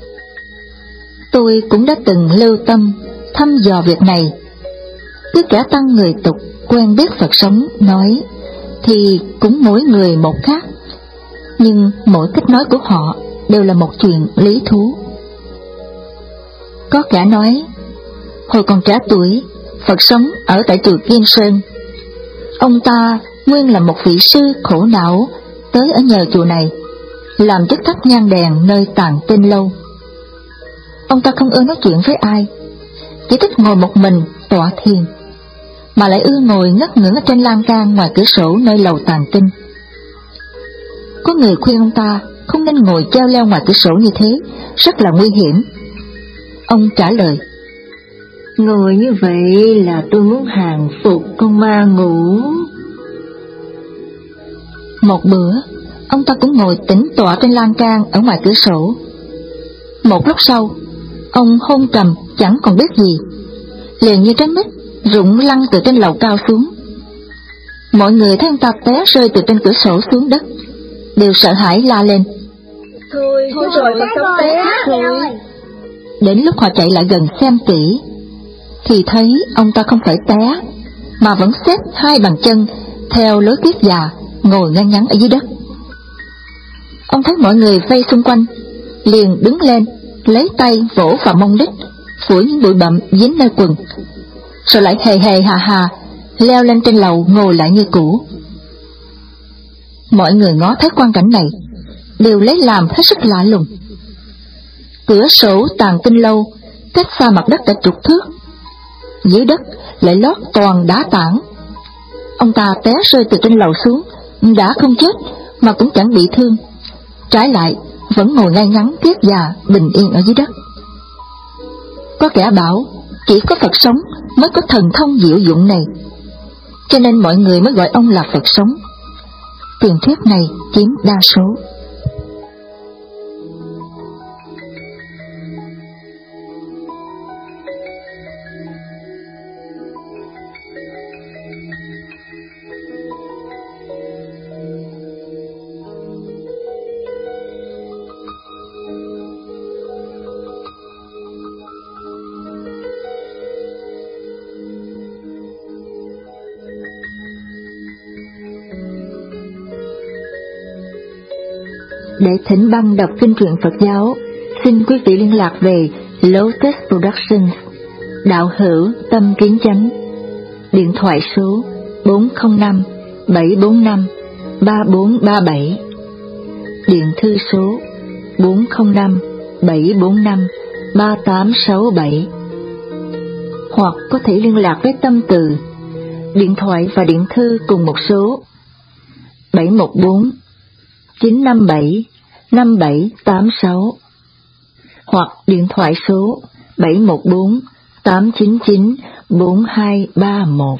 Speaker 2: Tôi cũng đã từng lưu tâm thăm dò việc này. Cứ kẻ tăng người tục quen biết Phật sống nói thì cũng mỗi người một khác, nhưng mỗi cách nói của họ đều là một chuyện lý thú. Có kẻ nói, hồi còn trẻ tuổi, Phật sống ở tại chùa Kim Sơn. Ông ta nguyên là một vị sư khổ não, tới ở nhờ chùa này, làm chức thắp nhang đèn nơi tàng tinh lâu. Ông ta không ưa nói chuyện với ai, chỉ thích ngồi một mình tọa thiền, mà lại ưa ngồi ngất ngưỡng ở trên lan can ngoài cửa sổ nơi lầu tàng tinh. Có người khuyên ông ta không nên ngồi treo leo ngoài cửa sổ như thế, rất là nguy hiểm. Ông trả lời:
Speaker 1: ngồi như vậy là tôi muốn hàng phục con ma ngủ.
Speaker 2: Một bữa, ông ta cũng ngồi tĩnh tọa trên lan can ở ngoài cửa sổ. Một lúc sau, ông hôn trầm chẳng còn biết gì, liền như trái mít rụng lăn từ trên lầu cao xuống. Mọi người thấy ông ta té rơi từ trên cửa sổ xuống đất, đều sợ hãi la lên:
Speaker 1: Thôi, thôi rồi, Phật sống té rồi.
Speaker 2: Đến lúc họ chạy lại gần xem kỹ, thì thấy ông ta không phải té, mà vẫn xếp hai bàn chân theo lối kiết già, ngồi ngay ngắn ở dưới đất. Ông thấy mọi người vây xung quanh, liền đứng lên, lấy tay vỗ vào mông đít, phủi những bụi bặm dính nơi quần, rồi lại hề hề hà hà leo lên trên lầu ngồi lại như cũ. Mọi người ngó thấy quang cảnh này, đều lấy làm hết sức lạ lùng. Cửa sổ tàng tinh lâu cách xa mặt đất cả chục thước, dưới đất lại lót toàn đá tảng. Ông ta té rơi từ trên lầu xuống, đã không chết mà cũng chẳng bị thương, trái lại vẫn ngồi ngay ngắn kiết già bình yên ở dưới đất. Có kẻ bảo chỉ có Phật sống mới có thần thông diệu dụng này, cho nên mọi người mới gọi ông là Phật sống. Truyền thuyết này chiếm đa số. Để thỉnh băng đọc kinh truyện Phật giáo, xin quý vị liên lạc về Lotus Productions, Đạo Hữu Tâm Kiến Chánh, điện thoại số bốn không năm bảy bốn năm ba bốn ba bảy, điện thư số bốn không năm bảy bốn năm ba tám sáu bảy, hoặc có thể liên lạc với Tâm Từ, điện thoại và điện thư cùng một số bảy một bốn chín năm bảy năm bảy tám sáu, hoặc điện thoại số bảy một bốn tám chín chín bốn hai ba một.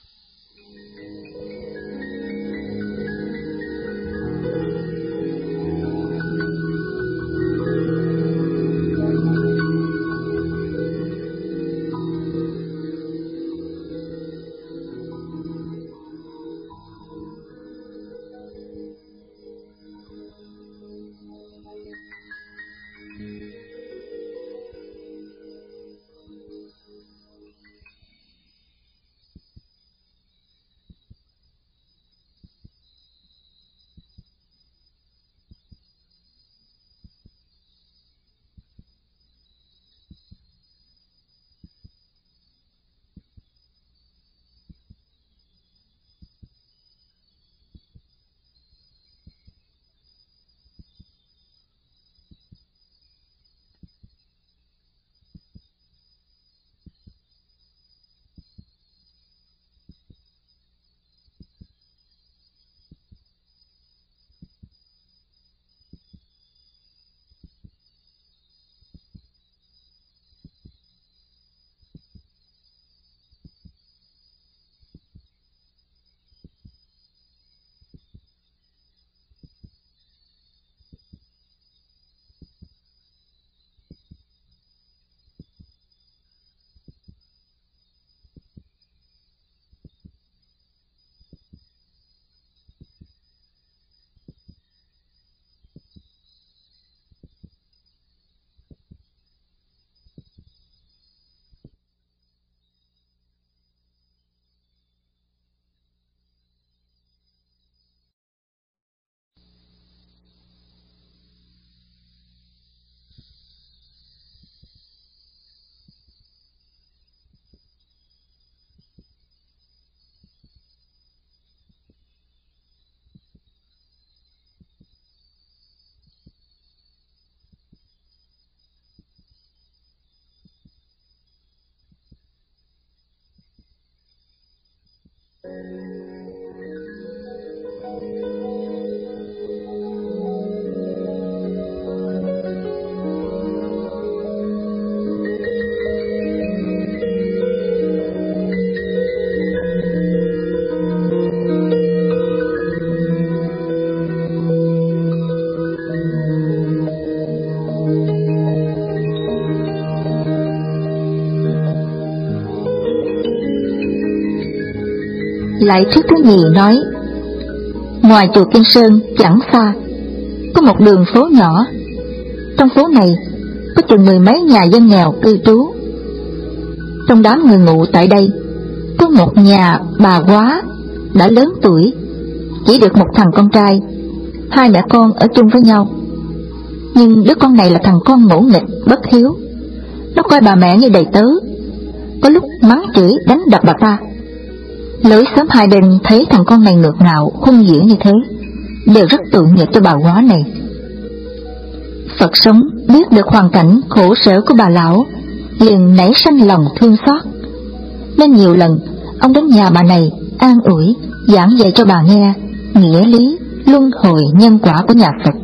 Speaker 1: Lại trước thứ nhì nói, ngoài chùa Kim Sơn chẳng xa, có một đường phố nhỏ. Trong phố này có chừng mười mấy nhà dân nghèo cư trú. Trong đám người ngụ tại đây, có một nhà bà quá đã lớn tuổi, chỉ được một thằng con trai, hai mẹ con ở chung với nhau. Nhưng đứa con này là thằng con ngỗ nghịch, bất hiếu. Nó coi bà mẹ như đầy tớ, có lúc mắng chửi đánh đập bà ta. Lối xóm hai bên thấy thằng con này ngược ngạo, hung dữ như thế, đều rất tội nghiệp cho bà quá này. Phật sống biết được hoàn cảnh khổ sở của bà lão, liền nảy sanh lòng thương xót, nên nhiều lần ông đến nhà bà này an ủi, giảng dạy cho bà nghe nghĩa lý luân hồi nhân quả của nhà Phật.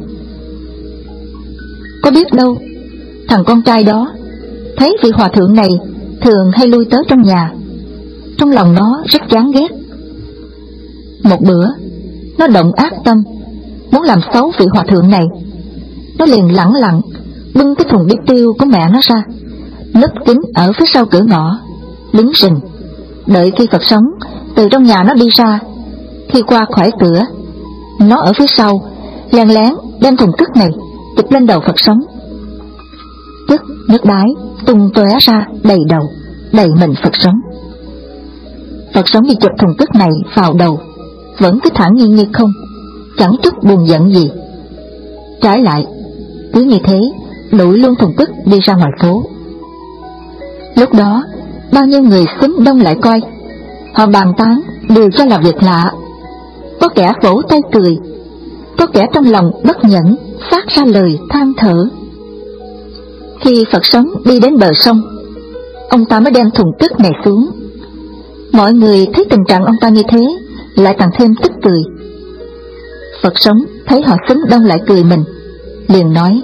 Speaker 1: Có biết đâu, thằng con trai đó thấy vị hòa thượng này thường hay lui tới trong nhà, trong lòng nó rất chán ghét. Một bữa, nó động ác tâm, muốn làm xấu vị hòa thượng này. Nó liền lẳng lặng bưng cái thùng đi tiêu của mẹ nó ra, nấp kín ở phía sau cửa ngõ, đứng rình, đợi khi Phật sống từ trong nhà nó đi ra. Khi qua khỏi cửa, nó ở phía sau lén lén đem thùng cất này chụp lên đầu Phật sống. Tức nước đái tung tóe ra đầy đầu, đầy mình Phật sống. Phật sống đi chụp thùng cất này vào đầu, vẫn cứ thản nhiên như không, chẳng chút buồn giận gì. Trái lại, cứ như thế đuổi luôn thùng cất đi ra ngoài phố. Lúc đó, bao nhiêu người xúm đông lại coi. Họ bàn tán đều cho là việc lạ. Có kẻ vỗ tay cười, có kẻ trong lòng bất nhẫn phát ra lời than thở.
Speaker 2: Khi Phật sống đi đến bờ sông, ông ta mới đem thùng cất này xuống. Mọi người thấy tình trạng ông ta như thế, lại càng thêm tức cười. Phật sống thấy họ xúm đông lại cười mình, liền nói: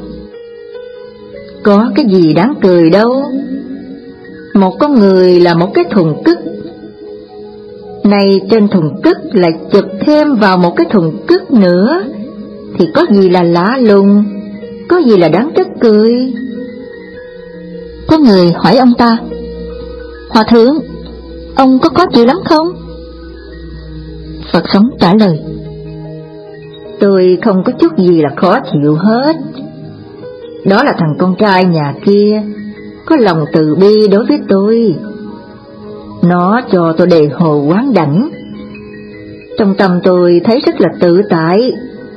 Speaker 2: có cái gì đáng cười đâu, một con người là một cái thùng cất, này trên thùng cất lại chụp thêm vào một cái thùng cất nữa, thì có gì là lạ lùng, có gì là đáng trách cười. Có người hỏi ông ta: Hòa thượng, ông có khó chịu lắm không? Phật sống trả lời: tôi không có chút gì là khó chịu hết. Đó là thằng con trai nhà kia có lòng từ bi đối với tôi. Nó cho tôi đề hồ quán đảnh, trong tâm tôi thấy rất là tự tại.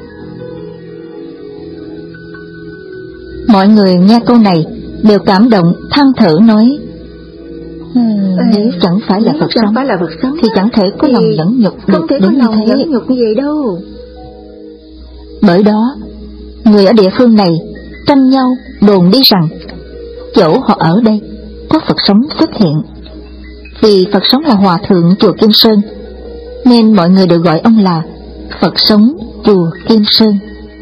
Speaker 2: Mọi người nghe câu này đều cảm động than thở nói: Hmm, nếu chẳng phải là Phật sống, phải là Phật sống thì chẳng thể có lòng nhẫn nhục được, không thể có lòng nhẫn nhục như vậy đâu. Bởi đó, người ở địa phương này tranh nhau đồn đi rằng chỗ họ ở đây có Phật sống xuất hiện. Vì Phật sống là hòa thượng chùa Kim Sơn, nên mọi người đều gọi ông là Phật sống chùa Kim Sơn.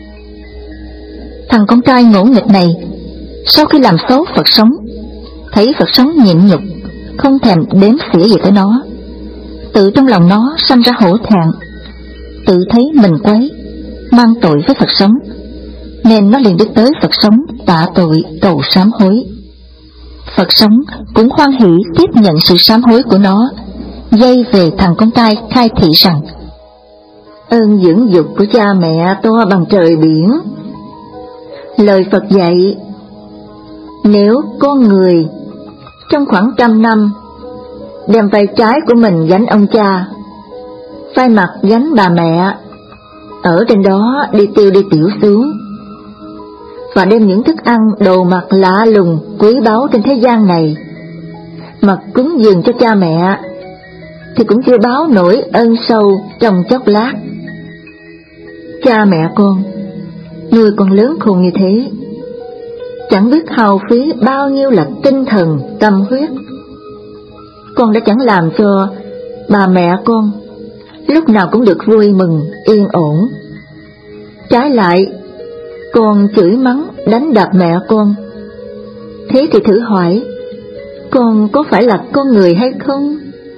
Speaker 2: Thằng con trai ngỗ nghịch này, sau khi làm xấu Phật sống, thấy Phật sống nhịn nhục, không thèm đếm xỉa gì tới nó, tự trong lòng nó sanh ra hổ thẹn, tự thấy mình quấy, mang tội với Phật sống, nên nó liền đi tới Phật sống tạ tội cầu sám hối. Phật sống cũng hoan hỷ tiếp nhận sự sám hối của nó, dây về thằng con trai khai thị rằng: ơn dưỡng dục của cha mẹ to bằng trời biển. Lời Phật dạy, nếu con người trong khoảng trăm năm đem vai trái của mình gánh ông cha, vai mặt gánh bà mẹ, ở trên đó đi tiêu đi tiểu xuống, và đem những thức ăn đồ mặc lạ lùng quý báu trên thế gian này mà cúng dường cho cha mẹ, thì cũng chưa báo nổi ơn sâu trong chốc lát. Cha mẹ con nuôi con lớn khôn như thế, chẳng biết hao phí bao nhiêu là tinh thần tâm huyết. Con đã chẳng làm cho bà mẹ con lúc nào cũng được vui mừng yên ổn. Trái lại, con chửi mắng đánh đập mẹ con. Thế thì thử hỏi, con có phải là con người hay không?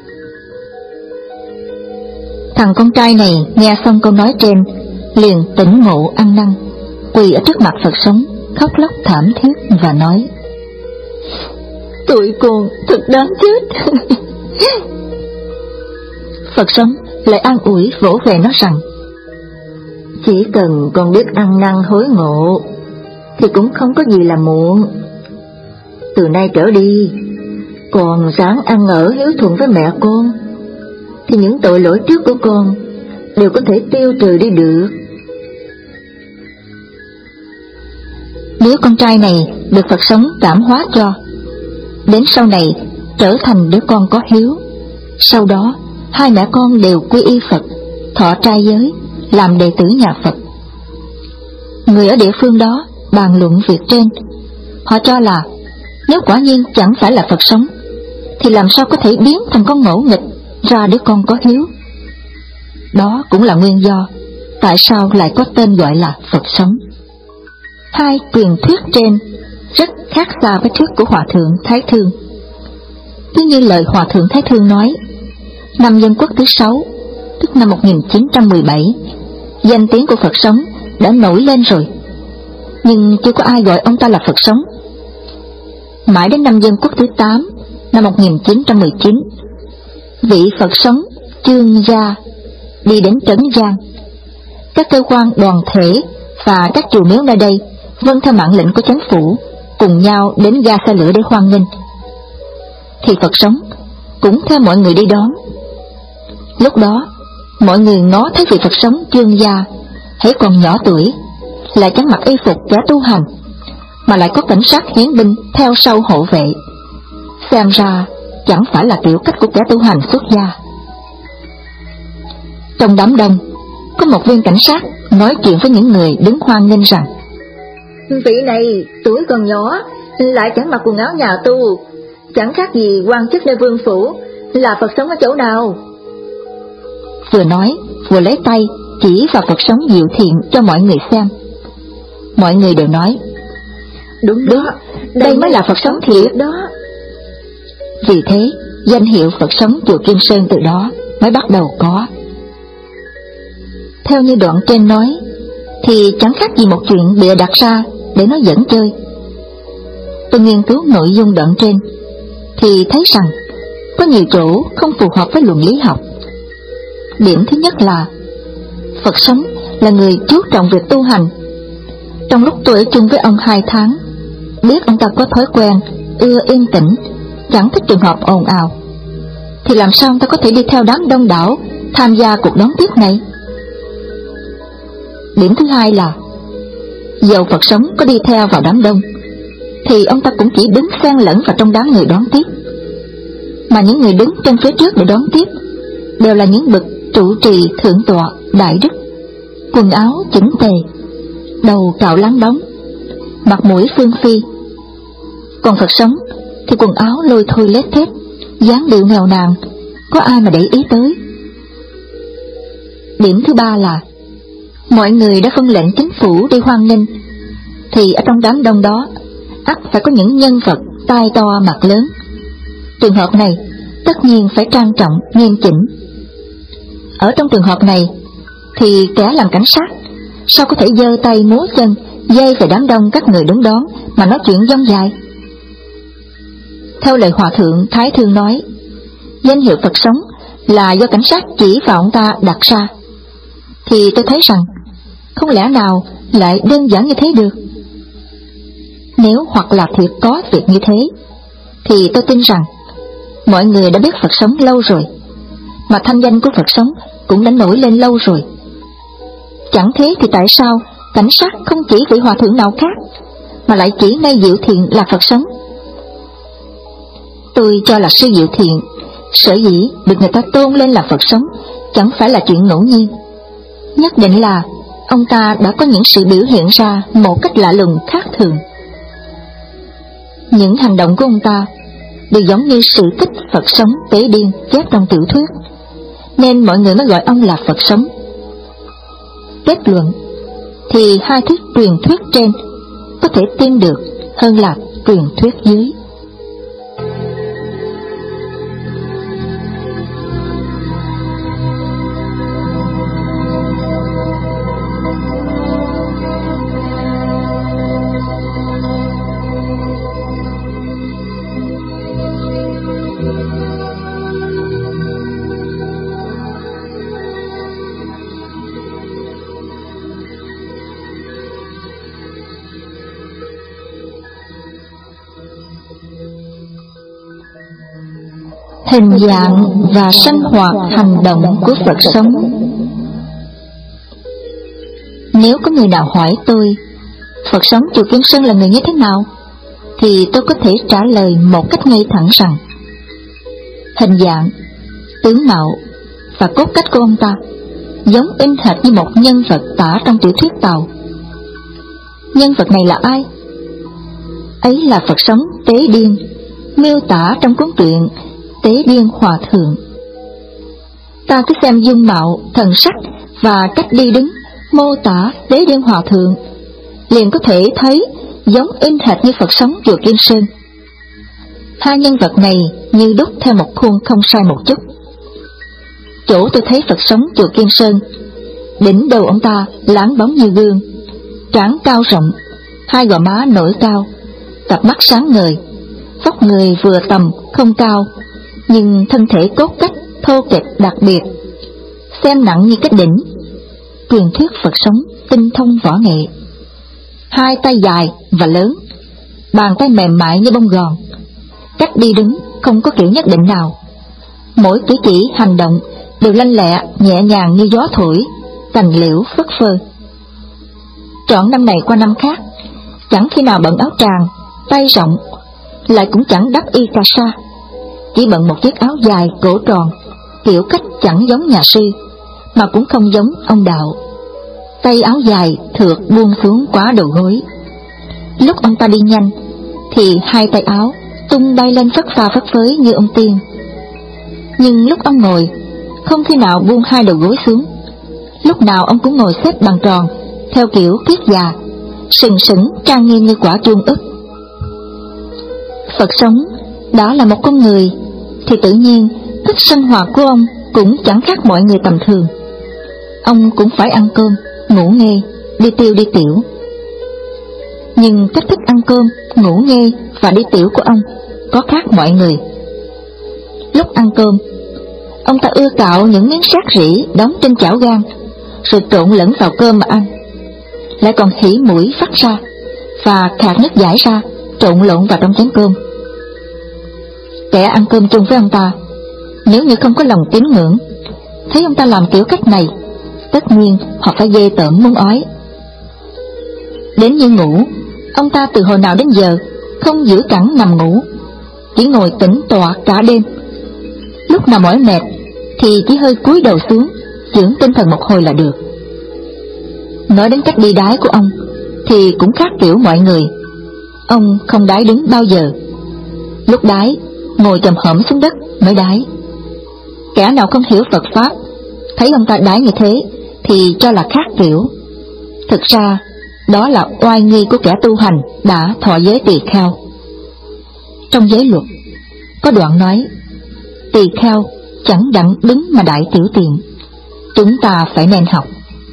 Speaker 2: Thằng con trai này nghe xong câu nói trên, liền tỉnh ngộ ăn năn, quỳ ở trước mặt Phật sống, khóc lóc thảm thiết và nói: tụi con thật đáng chết. Phật sống lại an ủi vỗ về nó rằng: chỉ cần con biết ăn năn hối ngộ thì cũng không có gì là muộn. Từ nay trở đi, con ráng ăn ở hiếu thuận với mẹ con, thì những tội lỗi trước của con đều có thể tiêu trừ đi được. Đứa con trai này được Phật sống cảm hóa cho, đến sau này trở thành đứa con có hiếu. Sau đó hai mẹ con đều quy y Phật, thọ trai giới, làm đệ tử nhà Phật. Người ở địa phương đó bàn luận việc trên. Họ cho là nếu quả nhiên chẳng phải là Phật sống, thì làm sao có thể biến thành con ngỗ nghịch ra đứa con có hiếu. Đó cũng là nguyên do tại sao lại có tên gọi là Phật sống. Hai truyền thuyết trên rất khác xa với thuyết của Hòa thượng Thái Thương. Cứ như lời Hòa thượng Thái Thương nói, năm Dân Quốc thứ sáu, tức năm một nghìn chín trăm mười bảy, danh tiếng của Phật sống đã nổi lên rồi, nhưng chưa có ai gọi ông ta là Phật sống. Mãi đến năm Dân Quốc thứ tám, năm một nghìn chín trăm mười chín, vị Phật sống Chương Gia đi đến Trấn Giang. Các cơ quan đoàn thể và các chùa miếu nơi đây vâng theo mạng lệnh của chính phủ, cùng nhau đến ga xe lửa để hoan nghênh. Thì Phật sống cũng theo mọi người đi đón. Lúc đó mọi người ngó thấy vị Phật sống Chương Gia hễ còn nhỏ tuổi, lại chẳng mặc y phục kẻ tu hành, mà lại có cảnh sát hiến binh theo sau hộ vệ, xem ra chẳng phải là kiểu cách của kẻ tu hành xuất gia. Trong đám đông có một viên cảnh sát nói chuyện với những người đứng hoan nghênh rằng: vị này tuổi còn nhỏ lại chẳng mặc quần áo nhà tu, chẳng khác gì quan chức nơi vương phủ, là Phật sống ở chỗ nào?
Speaker 1: Vừa nói, vừa lấy tay chỉ vào Phật sống Diệu Thiện cho mọi người xem. Mọi người đều nói,
Speaker 2: đúng đó,
Speaker 1: đây, đây mới là Phật sống thiệt
Speaker 2: đó.
Speaker 1: Vì thế, danh hiệu Phật sống chùa Kim Sơn từ đó mới bắt đầu có. Theo như đoạn trên nói, thì chẳng khác gì một chuyện bịa đặt ra để nó dẫn chơi. Tôi nghiên cứu nội dung đoạn trên, thì thấy rằng có nhiều chỗ không phù hợp với luận lý học. Điểm thứ nhất là Phật sống là người chú trọng việc tu hành. Trong lúc tôi ở chung với ông hai tháng, biết ông ta có thói quen ưa yên tĩnh, chẳng thích trường hợp ồn ào, thì làm sao ông ta có thể đi theo đám đông đảo tham gia cuộc đón tiếp này? Điểm thứ hai là dầu Phật sống có đi theo vào đám đông, thì ông ta cũng chỉ đứng xen lẫn vào trong đám người đón tiếp. Mà những người đứng trên phía trước để đón tiếp đều là những bậc trụ trì thượng tọa đại đức, quần áo chỉnh tề, đầu cạo láng bóng, mặt mũi phương phi. Còn Phật sống thì quần áo lôi thôi lết thết, dáng điệu nghèo nàn, có ai mà để ý tới. Điểm thứ ba là mọi người đã phân lệnh chính phủ đi hoan nghênh, thì ở trong đám đông đó ắt phải có những nhân vật tai to mặt lớn. Trường hợp này tất nhiên phải trang trọng nghiêm chỉnh. Ở trong trường hợp này thì kẻ làm cảnh sát sao có thể giơ tay múa chân dây về đám đông các người đứng đón mà nói chuyện dông dài? Theo lời Hòa thượng Thái Thương nói, danh hiệu Phật sống là do cảnh sát chỉ vào ông ta đặt ra, thì tôi thấy rằng không lẽ nào lại đơn giản như thế được. Nếu hoặc là thiệt có việc như thế, thì tôi tin rằng mọi người đã biết Phật sống lâu rồi, mà thanh danh của Phật sống cũng đã nổi lên lâu rồi. Chẳng thế thì tại sao cảnh sát không chỉ vị hòa thượng nào khác, mà lại chỉ ngay Diệu Thiện là Phật sống? Tôi cho là sư Diệu Thiện sở dĩ được người ta tôn lên là Phật sống chẳng phải là chuyện ngẫu nhiên. Nhất định là ông ta đã có những sự biểu hiện ra một cách lạ lùng khác thường. Những hành động của ông ta đều giống như sự tích Phật sống tế điên chép trong tiểu thuyết, nên mọi người mới gọi ông là Phật sống. Kết luận thì hai thuyết truyền thuyết trên có thể tin được hơn là truyền thuyết dưới. Hình dạng và sinh hoạt hành động của Phật sống. Nếu có người nào hỏi tôi Phật sống chùa Kim Sơn là người như thế nào, thì tôi có thể trả lời một cách ngay thẳng rằng hình dạng, tướng mạo và cốt cách của ông ta giống in hệt như một nhân vật tả trong tiểu thuyết Tàu. Nhân vật này là ai? Ấy là Phật sống tế điên miêu tả trong cuốn truyện Tế Điên Hòa Thượng. Ta cứ xem dung mạo, thần sắc và cách đi đứng mô tả Tế Điên Hòa Thượng, liền có thể thấy giống in hệt như Phật sống chùa Kim Sơn. Hai nhân vật này như đúc theo một khuôn không sai một chút. Chỗ tôi thấy Phật sống chùa Kim Sơn, đỉnh đầu ông ta láng bóng như gương, trán cao rộng, hai gò má nổi cao, cặp mắt sáng ngời, vóc người vừa tầm không cao, nhưng thân thể cốt cách thô kệch đặc biệt, xem nặng như cái đỉnh. Truyền thuyết Phật sống tinh thông võ nghệ. Hai tay dài và lớn, bàn tay mềm mại như bông gòn, cách đi đứng không có kiểu nhất định nào. Mỗi cử chỉ hành động đều lanh lẹ nhẹ nhàng như gió thổi, cành liễu phất phơ. Trọn năm này qua năm khác, chẳng khi nào bận áo tràng, tay rộng, lại cũng chẳng đắp y cà sa, chỉ bận một chiếc áo dài cổ tròn, kiểu cách chẳng giống nhà sư, mà cũng không giống ông đạo. Tay áo dài thượt buông xuống quá đầu gối. Lúc ông ta đi nhanh,
Speaker 2: thì hai tay áo tung bay lên phất pha phất phới như ông tiên. Nhưng lúc ông ngồi, không khi nào buông hai đầu gối xuống. Lúc nào ông cũng ngồi xếp bằng tròn, theo kiểu kiết già, sừng sững trang nghiêm như quả chuông ức. Phật sống đã là một con người, thì tự nhiên cách sinh hoạt của ông cũng chẳng khác mọi người tầm thường. Ông cũng phải ăn cơm, ngủ nghê, đi tiêu đi tiểu. Nhưng cách thức ăn cơm, ngủ nghê và đi tiểu của ông có khác mọi người. Lúc ăn cơm, ông ta ưa cạo những miếng sát rỉ đóng trên chảo gang, rồi trộn lẫn vào cơm mà ăn. Lại còn hỉ mũi phát ra và khạc nước dãi ra, trộn lộn vào trong chén cơm. Kẻ ăn cơm chung với ông ta, nếu như không có lòng tín ngưỡng, thấy ông ta làm kiểu cách này, tất nhiên họ phải ghê tởm muốn ói. Đến như ngủ, ông ta từ hồi nào đến giờ không giữ cẳng nằm ngủ, chỉ ngồi tĩnh tọa cả đêm. Lúc nào mỏi mệt thì chỉ hơi cúi đầu xuống, dưỡng tinh thần một hồi là được. Nói đến cách đi đái của ông thì cũng khác kiểu mọi người. Ông không đái đứng bao giờ. Lúc đái, ngồi chồm hổm xuống đất mới đái. Kẻ nào không hiểu Phật Pháp, thấy ông ta đái như thế thì cho là khác kiểu. Thực ra, đó là oai nghi của kẻ tu hành đã thọ giới tỳ kheo. Trong giới luật, có đoạn nói, tỳ kheo chẳng đặng đứng mà đại tiểu tiện, chúng ta phải nên học.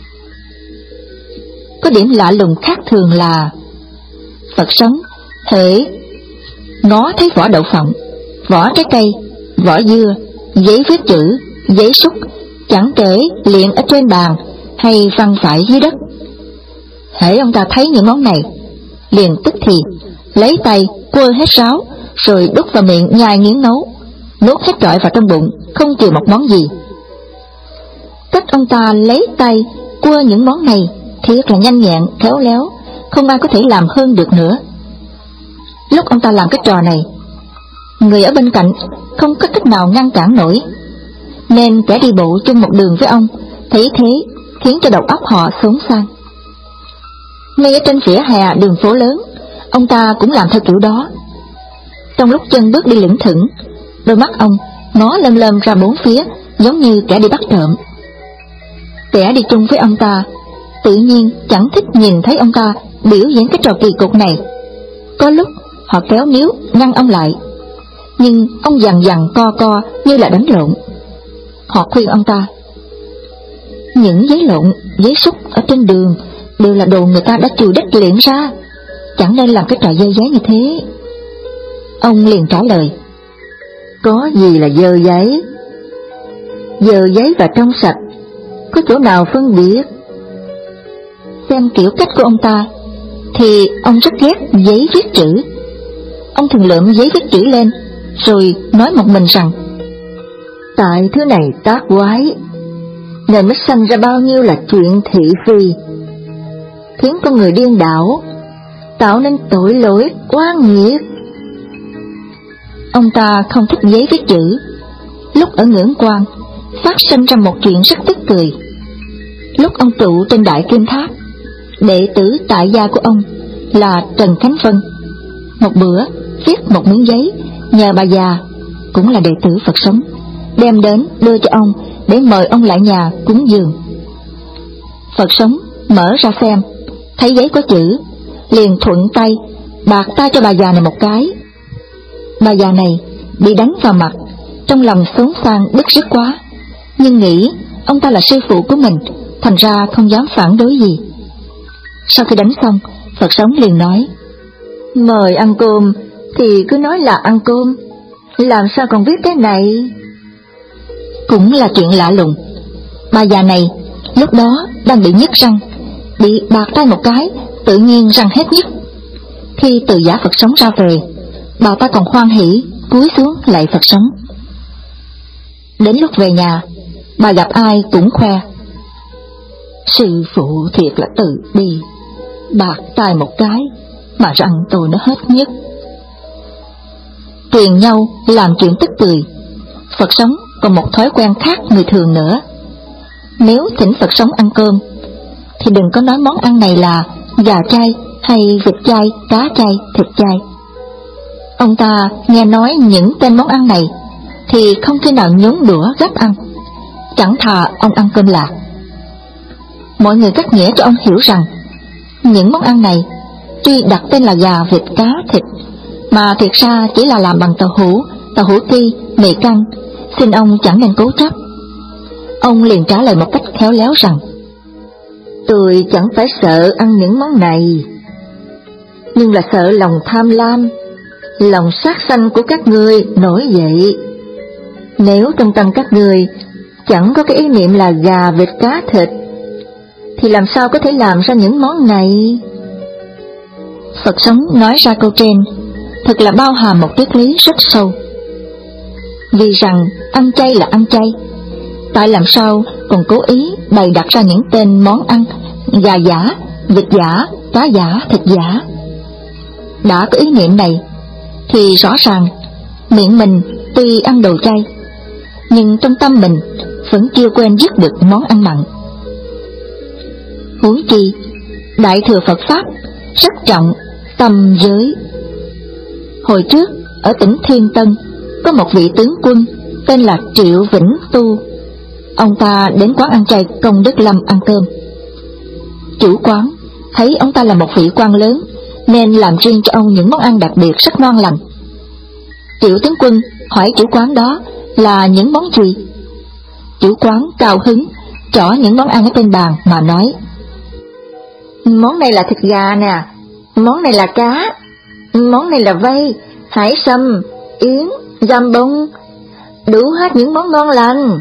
Speaker 2: Có điểm lạ lùng khác thường là Phật sống hễ ngó thấy vỏ đậu phộng, vỏ trái cây, vỏ dưa, giấy viết chữ, giấy súc, chẳng kể liệng ở trên bàn hay văng phải dưới đất. Hễ ông ta thấy những món này, liền tức thì lấy tay quơ hết ráo, rồi đút vào miệng nhai nghiến nấu, nuốt hết trọi vào trong bụng, không chừa một món gì. Cách ông ta lấy tay quơ những món này thiệt là nhanh nhẹn, khéo léo, không ai có thể làm hơn được nữa. Lúc ông ta làm cái trò này, người ở bên cạnh không có cách nào ngăn cản nổi, nên kẻ đi bộ chung một đường với ông thấy thế khiến cho đầu óc họ xốn sang. Ngay ở trên vỉa hè đường phố lớn, ông ta cũng làm theo kiểu đó. Trong lúc chân bước đi lững thững, đôi mắt ông ngó lơm lơm ra bốn phía, giống như kẻ đi bắt trộm. Kẻ đi chung với ông ta tự nhiên chẳng thích nhìn thấy ông ta biểu diễn cái trò kỳ cục này. Có lúc họ kéo níu ngăn ông lại, nhưng ông dằn dằn co co như là đánh lộn. Họ khuyên ông ta, những giấy lộn, giấy xúc ở trên đường đều là đồ người ta đã chùi đất luyện ra, chẳng nên làm cái trò dơ giấy như thế. Ông liền trả lời, có gì là dơ giấy? Dơ giấy và trong sạch có chỗ nào phân biệt? Xem kiểu cách của ông ta thì ông rất ghét giấy viết chữ. Ông thường lượm giấy viết chữ lên, rồi nói một mình rằng, tại thứ này tác quái, nên mới sanh ra bao nhiêu là chuyện thị phi, khiến con người điên đảo, tạo nên tội lỗi oan nghiệt. Ông ta không thích giấy viết chữ. Lúc ở Ngưỡng Quan, phát sinh ra một chuyện rất tức cười. Lúc ông trụ trên Đại Kim Tháp, đệ tử tại gia của ông là Trần Khánh Vân một bữa viết một miếng giấy nhờ bà già, cũng là đệ tử Phật sống, đem đến đưa cho ông để mời ông lại nhà cúng dường. Phật sống mở ra xem, thấy giấy có chữ, liền thuận tay bạc tay cho bà già này một cái. Bà già này bị đánh vào mặt, trong lòng xốn sang bức rứt quá, nhưng nghĩ ông ta là sư phụ của mình, thành ra không dám phản đối gì. Sau khi đánh xong, Phật sống liền nói, mời ăn cơm thì cứ nói là ăn cơm, làm sao còn viết cái này? Cũng là chuyện lạ lùng. Bà già này lúc đó đang bị nhức răng, bị bạc tay một cái, tự nhiên răng hết nhức. Khi từ giả Phật sống ra về, bà ta còn hoan hỉ cúi xuống lạy Phật sống. Đến lúc về nhà, bà gặp ai cũng khoe, sư phụ thiệt là từ bi, bạc tay một cái mà răng tôi nó hết nhức. Truyền nhau làm chuyện tức cười. Phật sống còn một thói quen khác người thường nữa. Nếu thỉnh Phật sống ăn cơm thì đừng có nói món ăn này là gà chay hay vịt chay, cá chay, thịt chay, Ông ta nghe nói những tên món ăn này thì không thể nào nhúng đũa gắp ăn, chẳng thà ông ăn cơm lạc. Mọi người cắt nghĩa cho ông hiểu rằng những món ăn này tuy đặt tên là gà, vịt, cá, thịt, mà thiệt ra chỉ là làm bằng tàu hũ, tàu hũ ti, mì căng, xin ông chẳng nên cố chấp. Ông liền trả lời một cách khéo léo rằng: tôi chẳng phải sợ ăn những món này, nhưng là sợ lòng tham lam, lòng sát sanh của các ngươi nổi dậy. Nếu trong tâm các ngươi chẳng có cái ý niệm là gà, vịt, cá, thịt, thì làm sao có thể làm ra những món này? Phật sống nói ra câu trên thật là bao hàm một triết lý rất sâu. Vì rằng ăn chay là ăn chay, tại làm sao còn cố ý bày đặt ra những tên món ăn gà giả, vịt giả, cá giả, thịt giả? Đã có ý niệm này thì rõ ràng miệng mình tuy ăn đồ chay, nhưng trong tâm mình vẫn chưa quên dứt được món ăn mặn. Huống chi Đại thừa Phật Pháp rất trọng tâm giới. Hồi trước ở tỉnh Thiên Tân có một vị tướng quân tên là Triệu Vĩnh Tu. Ông ta đến quán ăn chay Công Đức Lâm ăn cơm. Chủ quán thấy ông ta là một vị quan lớn nên làm riêng cho ông những món ăn đặc biệt rất ngon lành. Triệu tướng quân hỏi chủ quán đó là những món gì. Chủ quán cao hứng trỏ những món ăn ở trên bàn mà nói: món này là thịt gà nè, món này là cá, món này là vây, hải sâm, yến, giam bông, đủ hết những món ngon lành.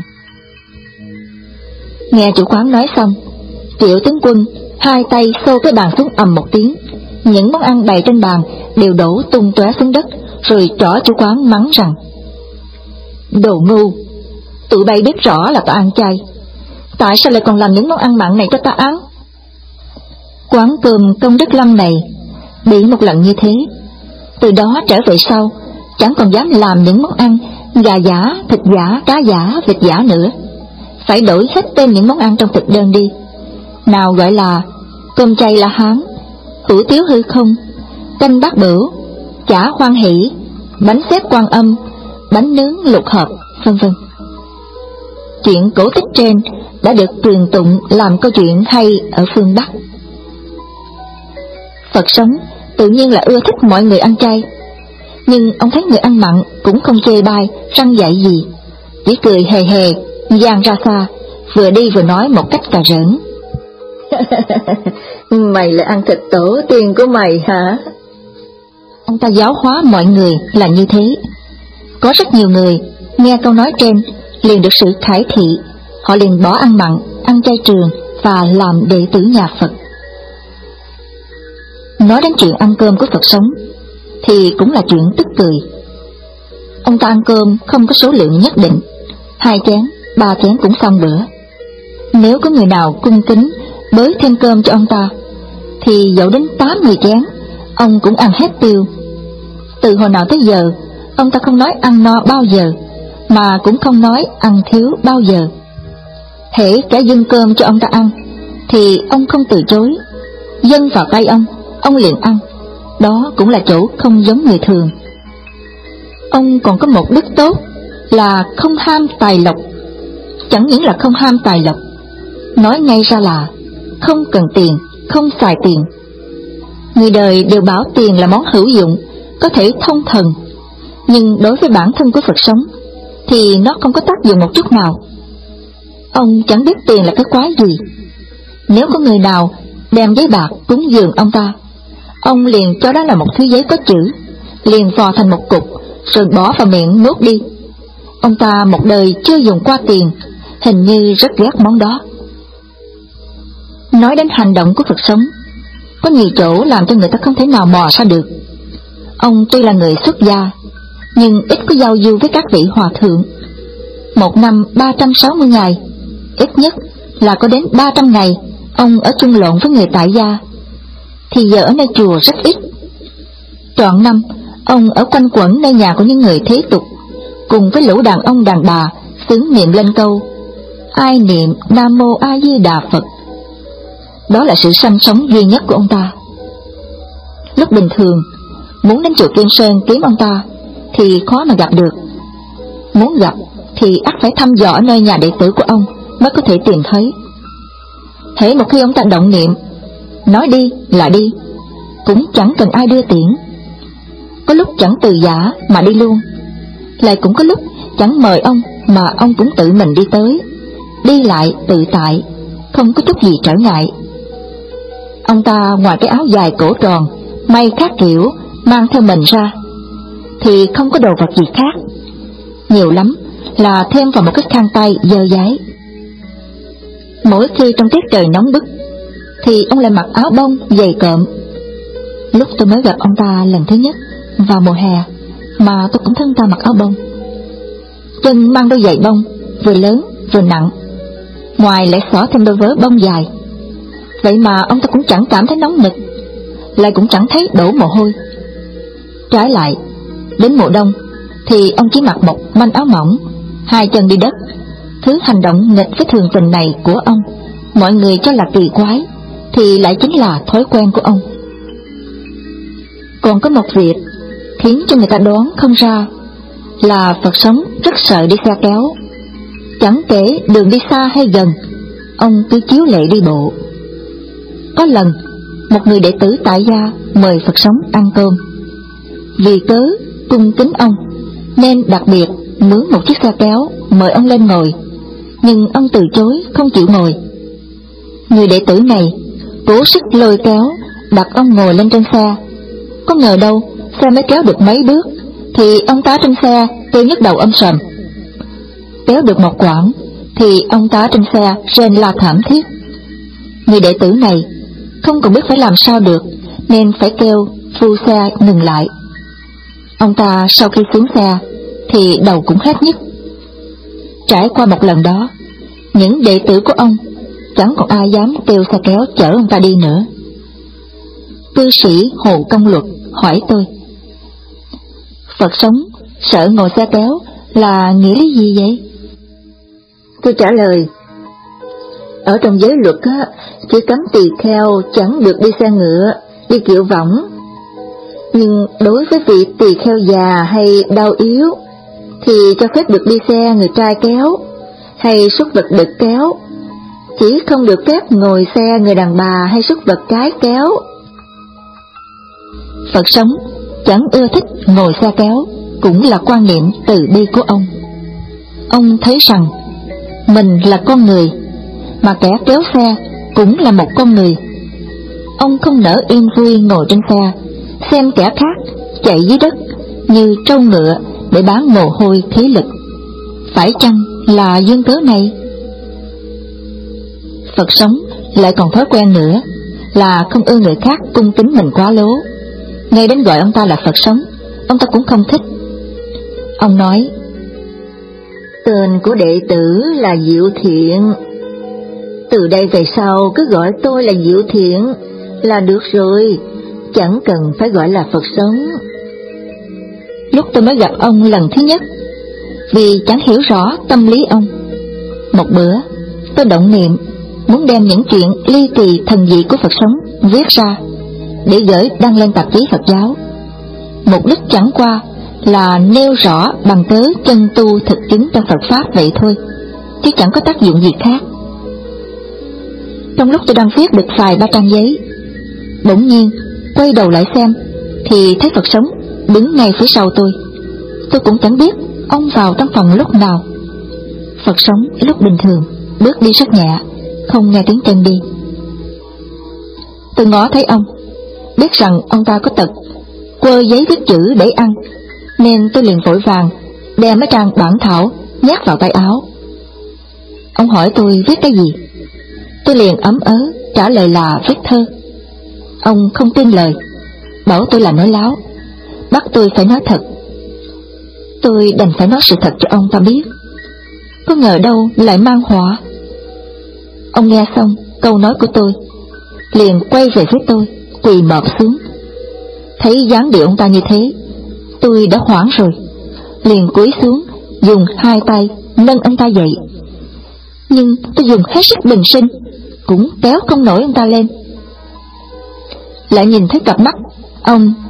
Speaker 2: Nghe chủ quán nói xong, Triệu tướng quân hai tay xô cái bàn xuống ầm một tiếng, những món ăn bày trên bàn đều đổ tung tóe xuống đất, rồi trỏ chủ quán mắng rằng: đồ ngu, tụi bay biết rõ là ta ăn chay, tại sao lại còn làm những món ăn mặn này cho ta ăn? Quán cơm Công Đức Lâm này bị một lần như thế, từ đó trở về sau chẳng còn dám làm những món ăn gà giả, thịt giả, cá giả, vịt giả nữa, phải đổi hết tên những món ăn trong thực đơn đi. Nào gọi là cơm chay La Hán, hủ tiếu hư không, canh bát bửu, chả hoan hỷ, bánh xếp Quan Âm, bánh nướng lục hợp, vân vân. Chuyện cổ tích trên đã được truyền tụng làm câu chuyện hay ở phương Bắc. Phật sống tự nhiên là ưa thích mọi người ăn chay, nhưng ông thấy người ăn mặn cũng không chê bai, răng dạy gì, chỉ cười hề hề, dang ra xa, vừa đi vừa nói một cách cà rỡn: mày lại ăn thịt tổ tiên của mày hả? Ông ta giáo hóa mọi người là như thế. Có rất nhiều người nghe câu nói trên liền được sự khải thị, họ liền bỏ ăn mặn, ăn chay trường và làm đệ tử nhà Phật. Nói đến chuyện ăn cơm của Phật sống thì cũng là chuyện tức cười. Ông ta ăn cơm không có số lượng nhất định, hai chén, ba chén cũng xong bữa. Nếu có người nào cung kính bới thêm cơm cho ông ta thì dẫu đến tám mười chén ông cũng ăn hết tiêu. Từ hồi nào tới giờ ông ta không nói ăn no bao giờ, mà cũng không nói ăn thiếu bao giờ. Hễ kẻ dâng cơm cho ông ta ăn thì ông không từ chối, dâng vào tay ông, ông liền ăn. Đó cũng là chỗ không giống người thường. Ông còn có một đức tốt là không ham tài lộc. Chẳng những là không ham tài lộc, nói ngay ra là không cần tiền, không xài tiền. Người đời đều bảo tiền là món hữu dụng, có thể thông thần, nhưng đối với bản thân của Phật sống thì nó không có tác dụng một chút nào. Ông chẳng biết tiền là cái quái gì. Nếu có người nào đem giấy bạc cúng dường ông ta, ông liền cho đó là một thứ giấy có chữ, liền vò thành một cục rồi bỏ vào miệng nuốt đi. Ông ta một đời chưa dùng qua tiền, hình như rất ghét món đó. Nói đến hành động của Phật sống, có nhiều chỗ làm cho người ta không thể nào mò ra được. Ông tuy là người xuất gia, nhưng ít có giao du với các vị hòa thượng. Một năm ba trăm sáu mươi ngày, ít nhất là có đến ba trăm ngày ông ở chung lộn với người tại gia, thì giờ ở nơi chùa rất ít. Trọn năm ông ở quanh quẩn nơi nhà của những người thế tục, cùng với lũ đàn ông đàn bà xướng niệm lên câu ai niệm Nam Mô A Di Đà Phật. Đó là sự sanh sống duy nhất của ông ta. Lúc bình thường, muốn đến chùa Kim Sơn kiếm ông ta thì khó mà gặp được. Muốn gặp thì ắt phải thăm dò ở nơi nhà đệ tử của ông mới có thể tìm thấy. Hễ một khi ông ta động niệm, nói đi là đi, cũng chẳng cần ai đưa tiễn. Có lúc chẳng từ giả mà đi luôn, lại cũng có lúc chẳng mời ông mà ông cũng tự mình đi tới, đi lại tự tại, không có chút gì trở ngại. Ông ta ngoài cái áo dài cổ tròn may khác kiểu mang theo mình ra thì không có đồ vật gì khác, nhiều lắm là thêm vào một cái khăn tay dơ dáy. Mỗi khi trong tiết trời nóng bức thì ông lại mặc áo bông dày cộm. Lúc tôi mới gặp ông ta lần thứ nhất vào mùa hè mà tôi cũng thân ta mặc áo bông. Chân mang đôi giày bông vừa lớn vừa nặng, ngoài lại xỏ thêm đôi vớ bông dài. Vậy mà ông ta cũng chẳng cảm thấy nóng nực, lại cũng chẳng thấy đổ mồ hôi. Trái lại, đến mùa đông thì ông chỉ mặc một manh áo mỏng, hai chân đi đất. Thứ hành động nghịch với thường tình này của ông, mọi người cho là kỳ quái, thì lại chính là thói quen của ông. Còn có một việc khiến cho người ta đoán không ra là Phật sống rất sợ đi xe kéo. Chẳng kể đường đi xa hay gần, ông cứ chiếu lệ đi bộ. Có lần, một người đệ tử tại gia mời Phật sống ăn cơm. Vì cớ cung kính ông nên đặc biệt mướn một chiếc xe kéo mời ông lên ngồi, nhưng ông từ chối không chịu ngồi. Người đệ tử này cố sức lôi kéo đặt ông ngồi lên trên xe. Có ngờ đâu xe mới kéo được mấy bước thì ông tá trên xe kêu nhức đầu âm sầm. Kéo được một quãng thì ông tá trên xe rên la thảm thiết. Người đệ tử này không còn biết phải làm sao được nên phải kêu phu xe ngừng lại. Ông ta sau khi xuống xe thì đầu cũng hết nhức. Trải qua một lần đó, những đệ tử của ông chẳng còn ai dám kêu xe kéo chở ông ta đi nữa. Cư sĩ Hồ Công Luật hỏi tôi: Phật sống sợ ngồi xe kéo là nghĩa lý gì vậy?
Speaker 1: Tôi trả lời: ở trong giới luật á, chỉ cấm tỳ kheo chẳng được đi xe ngựa, đi kiệu võng. Nhưng đối với vị tỳ kheo già hay đau yếu thì cho phép được đi xe người trai kéo hay súc vật đực kéo, chỉ không được phép ngồi xe người đàn bà hay súc vật cái kéo.
Speaker 2: Phật sống chẳng ưa thích ngồi xe kéo cũng là quan niệm từ bi của ông. Ông thấy rằng mình là con người, mà kẻ kéo xe cũng là một con người. Ông không nỡ yên vui ngồi trên xe, xem kẻ khác chạy dưới đất như trâu ngựa để bán mồ hôi khí lực. Phải chăng là duyên cớ này? Phật sống lại còn thói quen nữa là không ưa người khác cung kính mình quá lố. Ngay đến gọi ông ta là Phật sống, ông ta cũng không thích. Ông nói:
Speaker 1: tên của đệ tử là Diệu Thiện, từ đây về sau cứ gọi tôi là Diệu Thiện là được rồi, chẳng cần phải gọi là Phật sống.
Speaker 2: Lúc tôi mới gặp ông lần thứ nhất, vì chẳng hiểu rõ tâm lý ông, một bữa tôi động niệm muốn đem những chuyện ly kỳ thần dị của Phật sống viết ra để gửi đăng lên tạp chí Phật giáo. Mục đích chẳng qua là nêu rõ bằng cớ chân tu thực chứng trong Phật Pháp vậy thôi, chứ chẳng có tác dụng gì khác. Trong lúc tôi đang viết được vài ba trang giấy, bỗng nhiên quay đầu lại xem thì thấy Phật sống đứng ngay phía sau tôi. Tôi cũng chẳng biết ông vào trong phòng lúc nào. Phật sống lúc bình thường bước đi rất nhẹ, không nghe tiếng chân đi. Tôi ngó thấy ông, biết rằng ông ta có tật quơ giấy viết chữ để ăn, nên tôi liền vội vàng đem mấy trang bản thảo nhét vào tay áo. Ông hỏi tôi viết cái gì, tôi liền ấm ớ trả lời là viết thơ. Ông không tin lời, bảo tôi là nói láo, bắt tôi phải nói thật. Tôi đành phải nói sự thật cho ông ta biết, có ngờ đâu lại mang họa. Ông nghe xong câu nói của tôi, liền quay về phía tôi, quỳ mọp xuống. Thấy dáng điệu ông ta như thế, tôi đã hoảng rồi, liền cúi xuống dùng hai tay nâng ông ta dậy. Nhưng tôi dùng hết sức bình sinh cũng kéo không nổi ông ta lên. Lại nhìn thấy cặp mắt ông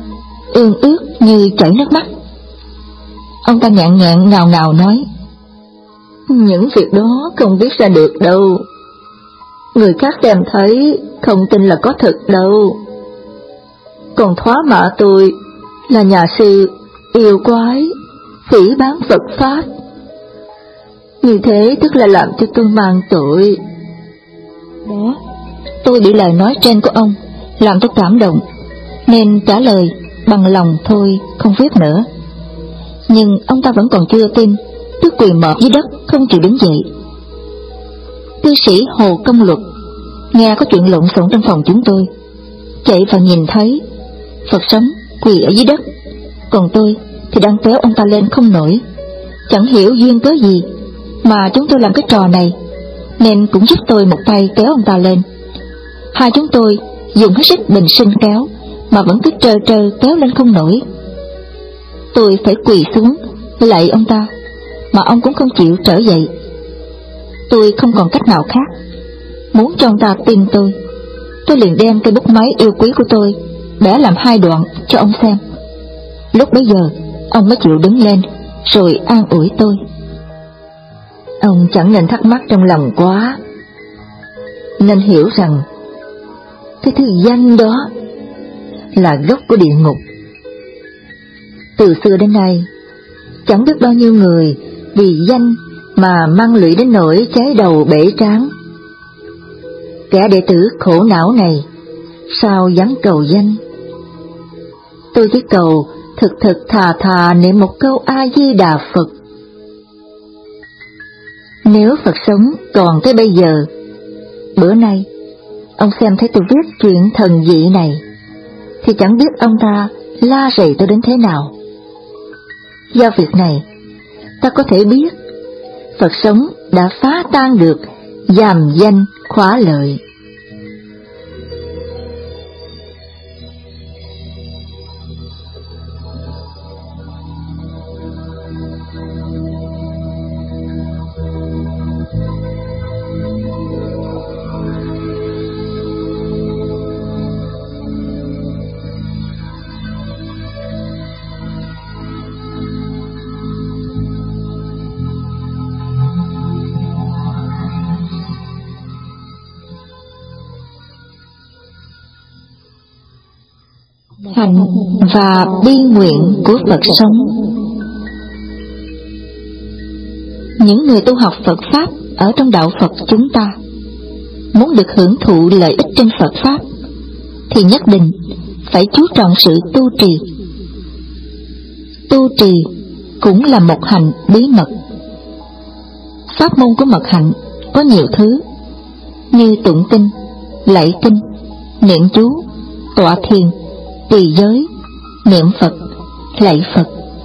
Speaker 2: ương ướt như chảy nước mắt. Ông ta nhạn nhạn ngào ngào nói: những việc đó không viết ra được đâu. Người khác xem thấy không tin là có thật đâu. Còn Thoá Mạ tôi là nhà sư yêu quái, phỉ báng Phật Pháp. Như thế tức là làm cho tôi mang tội. Đó, tôi bị lời nói trên của ông làm tôi cảm động, nên trả lời bằng lòng thôi, không viết nữa. Nhưng ông ta vẫn còn chưa tin, cứ quỳ mọp dưới đất không chịu đứng dậy. Cư sĩ Hồ Công Luật nghe có chuyện lộn xộn trong phòng chúng tôi, chạy vào nhìn thấy Phật sống quỳ ở dưới đất, còn tôi thì đang kéo ông ta lên không nổi. Chẳng hiểu duyên cớ gì mà chúng tôi làm cái trò này, nên cũng giúp tôi một tay kéo ông ta lên. Hai chúng tôi dùng hết sức bình sinh kéo mà vẫn cứ trơ trơ kéo lên không nổi. Tôi phải quỳ xuống lạy ông ta, mà ông cũng không chịu trở dậy. Tôi không còn cách nào khác, muốn cho ông ta tin tôi, tôi liền đem cây bút máy yêu quý của tôi bẻ làm hai đoạn cho ông xem. Lúc bấy giờ ông mới chịu đứng lên rồi an ủi tôi: ông chẳng nên thắc mắc trong lòng quá, nên hiểu rằng cái thứ danh đó là gốc của địa ngục. Từ xưa đến nay, chẳng biết bao nhiêu người vì danh mà mang lụy đến nỗi cháy đầu bể trán. Kẻ đệ tử khổ não này sao dám cầu danh? Tôi chỉ cầu thực thực thà thà niệm một câu A Di Đà Phật. Nếu Phật sống còn tới bây giờ, bữa nay ông xem thấy tôi viết chuyện thần dị này, thì chẳng biết ông ta la rầy tôi đến thế nào. Do việc này, ta có thể biết Phật sống đã phá tan được giàm danh khóa lợi. Hạnh và bi nguyện của Phật sống. Những người tu học Phật Pháp ở trong đạo Phật chúng ta muốn được hưởng thụ lợi ích trên Phật Pháp thì nhất định phải chú trọng sự tu trì. Tu trì cũng là một hạnh bí mật. Pháp môn của mật hạnh có nhiều thứ như tụng kinh, lạy kinh, niệm chú, tọa thiền, trì giới, niệm Phật, lạy Phật.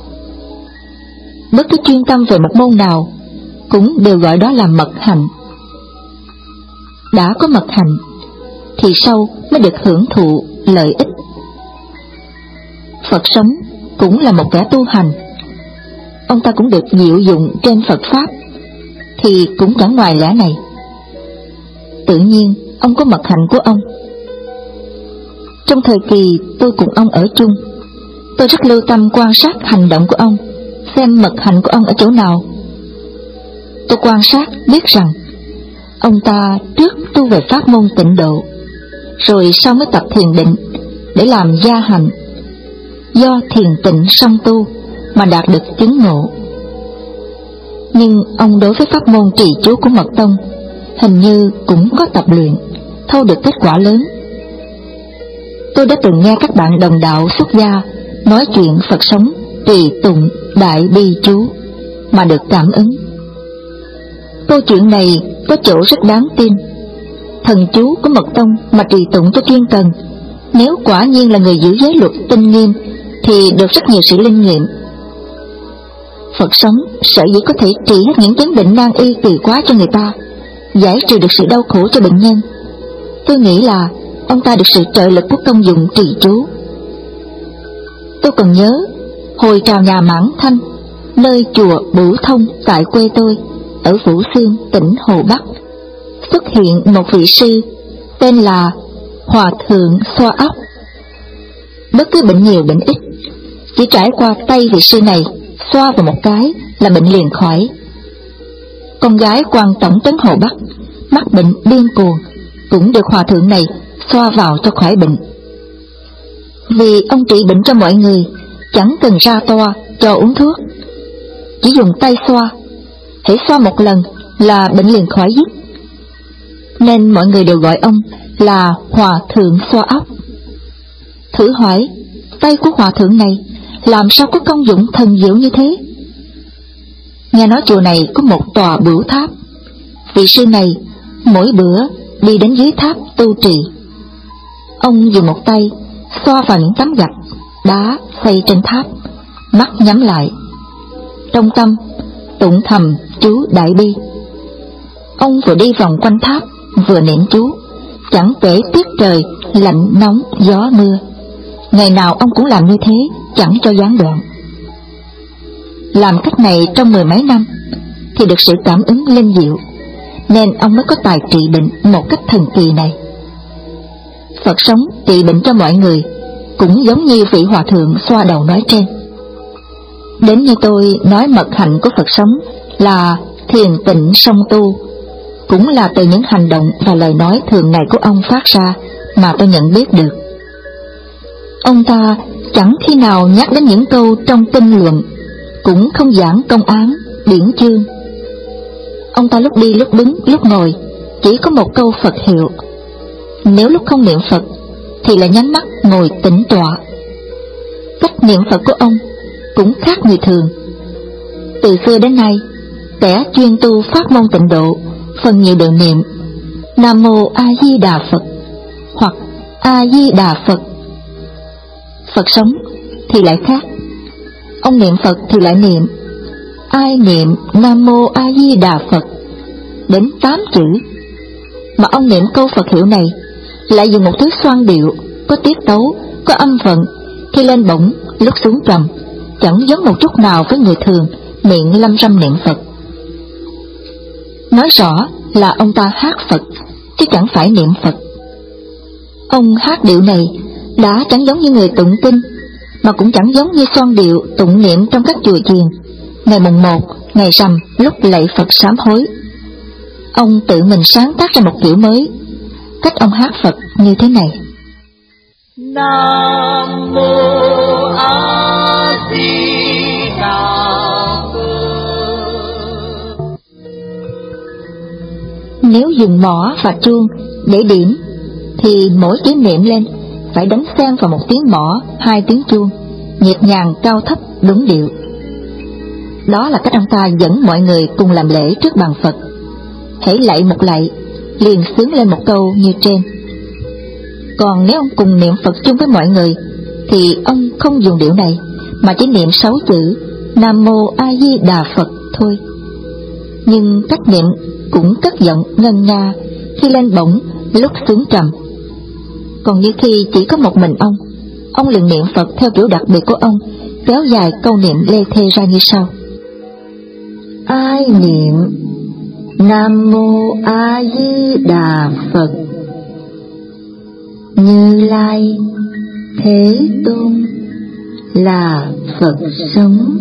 Speaker 2: Bất cứ chuyên tâm về một môn nào cũng đều gọi đó là mật hạnh. Đã có mật hạnh thì sau mới được hưởng thụ lợi ích. Phật sống cũng là một kẻ tu hành, ông ta cũng được diệu dụng trên Phật Pháp, thì cũng chẳng ngoài lẽ này. Tự nhiên ông có mật hạnh của ông. Trong thời kỳ tôi cùng ông ở chung, tôi rất lưu tâm quan sát hành động của ông, xem mật hạnh của ông ở chỗ nào. Tôi quan sát biết rằng ông ta trước tu về pháp môn tịnh độ, rồi sau mới tập thiền định để làm gia hành, do thiền tịnh song tu mà đạt được chứng ngộ. Nhưng ông đối với pháp môn trì chú của mật tông hình như cũng có tập luyện, thâu được kết quả lớn. Tôi đã từng nghe các bạn đồng đạo xuất gia nói chuyện Phật sống trì tụng đại bi chú mà được cảm ứng. Câu chuyện này có chỗ rất đáng tin. Thần chú của mật tông mà trì tụng cho chuyên cần, nếu quả nhiên là người giữ giới luật tinh nghiêm thì được rất nhiều sự linh nghiệm. Phật sống sở dĩ có thể trị hết những chứng bệnh nan y kỳ quá cho người ta, giải trừ được sự đau khổ cho bệnh nhân, tôi nghĩ là ông ta được sự trợ lực của công dụng trì chú. Tôi còn nhớ hồi trào nhà Mãn Thanh, nơi chùa Bửu Thông tại quê tôi ở Vũ Xương, tỉnh Hồ Bắc, xuất hiện một vị sư tên là Hòa Thượng Xoa Ốc. Bất cứ bệnh nhiều bệnh ít Chỉ trải qua tay vị sư này, xoa vào một cái là bệnh liền khỏi. Con gái quan tổng trấn Hồ Bắc, mắc bệnh điên cuồng, cũng được hòa thượng này xoa vào cho khỏi bệnh. Vì ông trị bệnh cho mọi người, chẳng cần ra toa cho uống thuốc, chỉ dùng tay xoa, hễ xoa một lần là bệnh liền khỏi dứt. Nên mọi người đều gọi ông là hòa thượng xoa óc. Thử hỏi, tay của hòa thượng này làm sao có công dụng thần diệu như thế? Nghe nói chùa này có một tòa bửu tháp, vị sư này mỗi bữa đi đến dưới tháp tu trì. Ông dùng một tay xoa vào những tấm gạch đá xây trên tháp, mắt nhắm lại, trong tâm tụng thầm chú Đại Bi. Ông vừa đi vòng quanh tháp vừa niệm chú, chẳng kể tiết trời lạnh nóng gió mưa. Ngày nào ông cũng làm như thế, chẳng cho gián đoạn. Làm cách này trong mười mấy năm thì được sự cảm ứng linh diệu, nên ông mới có tài trị bệnh một cách thần kỳ này. Phật sống trị bệnh cho mọi người, cũng giống như vị hòa thượng xoa đầu nói trên. Đến như tôi nói mật hạnh của Phật sống là thiền tịnh song tu, cũng là từ những hành động và lời nói thường ngày của ông phát ra mà tôi nhận biết được. Ông ta chẳng khi nào nhắc đến những câu trong kinh luận, cũng không giảng công án, điển chương. Ông ta lúc đi lúc đứng lúc ngồi chỉ có một câu Phật hiệu. Nếu lúc không niệm Phật thì là nhắm mắt ngồi tĩnh tọa. Cách niệm Phật của ông cũng khác người thường. Từ xưa đến nay, kẻ chuyên tu pháp môn tịnh độ phần nhiều đều niệm Nam Mô A Di Đà Phật hoặc A Di Đà Phật. Phật sống thì lại khác. Ông niệm Phật thì lại niệm ai niệm Nam Mô A Di Đà Phật đến tám chữ, mà ông niệm câu Phật hiệu này lại dùng một thứ xoan điệu, có tiết tấu, có âm vận, khi lên bổng lúc xuống trầm, chẳng giống một chút nào với người thường miệng lâm râm niệm Phật. Nói rõ là ông ta hát Phật chứ chẳng phải niệm Phật. Ông hát điệu này đã chẳng giống như người tụng kinh, mà cũng chẳng giống như xoan điệu tụng niệm trong các chùa chiền ngày mùng một, ngày rằm lúc lạy Phật sám hối. Ông tự mình sáng tác ra một kiểu mới. Cách ông hát Phật như thế này:
Speaker 3: Nam Mô A Di Đà Phật.
Speaker 2: Nếu dùng mõ và chuông để điểm thì mỗi tiếng niệm lên phải đánh xen vào một tiếng mõ, hai tiếng chuông, nhịp nhàng cao thấp đúng điệu. Đó là cách ông ta dẫn mọi người cùng làm lễ trước bàn Phật. Hễ lạy một lạy liền xướng lên một câu như trên. Còn nếu ông cùng niệm Phật chung với mọi người thì ông không dùng điệu này, mà chỉ niệm sáu chữ Nam Mô A Di Đà Phật thôi. Nhưng cách niệm cũng cất giọng ngân nga, khi lên bổng lúc xuống trầm. Còn như khi chỉ có một mình ông, ông liền niệm Phật theo kiểu đặc biệt của ông, kéo dài câu niệm lê thê ra như sau: Ai niệm Nam Mô A Di Đà Phật, Như Lai Thế Tôn là Phật sống.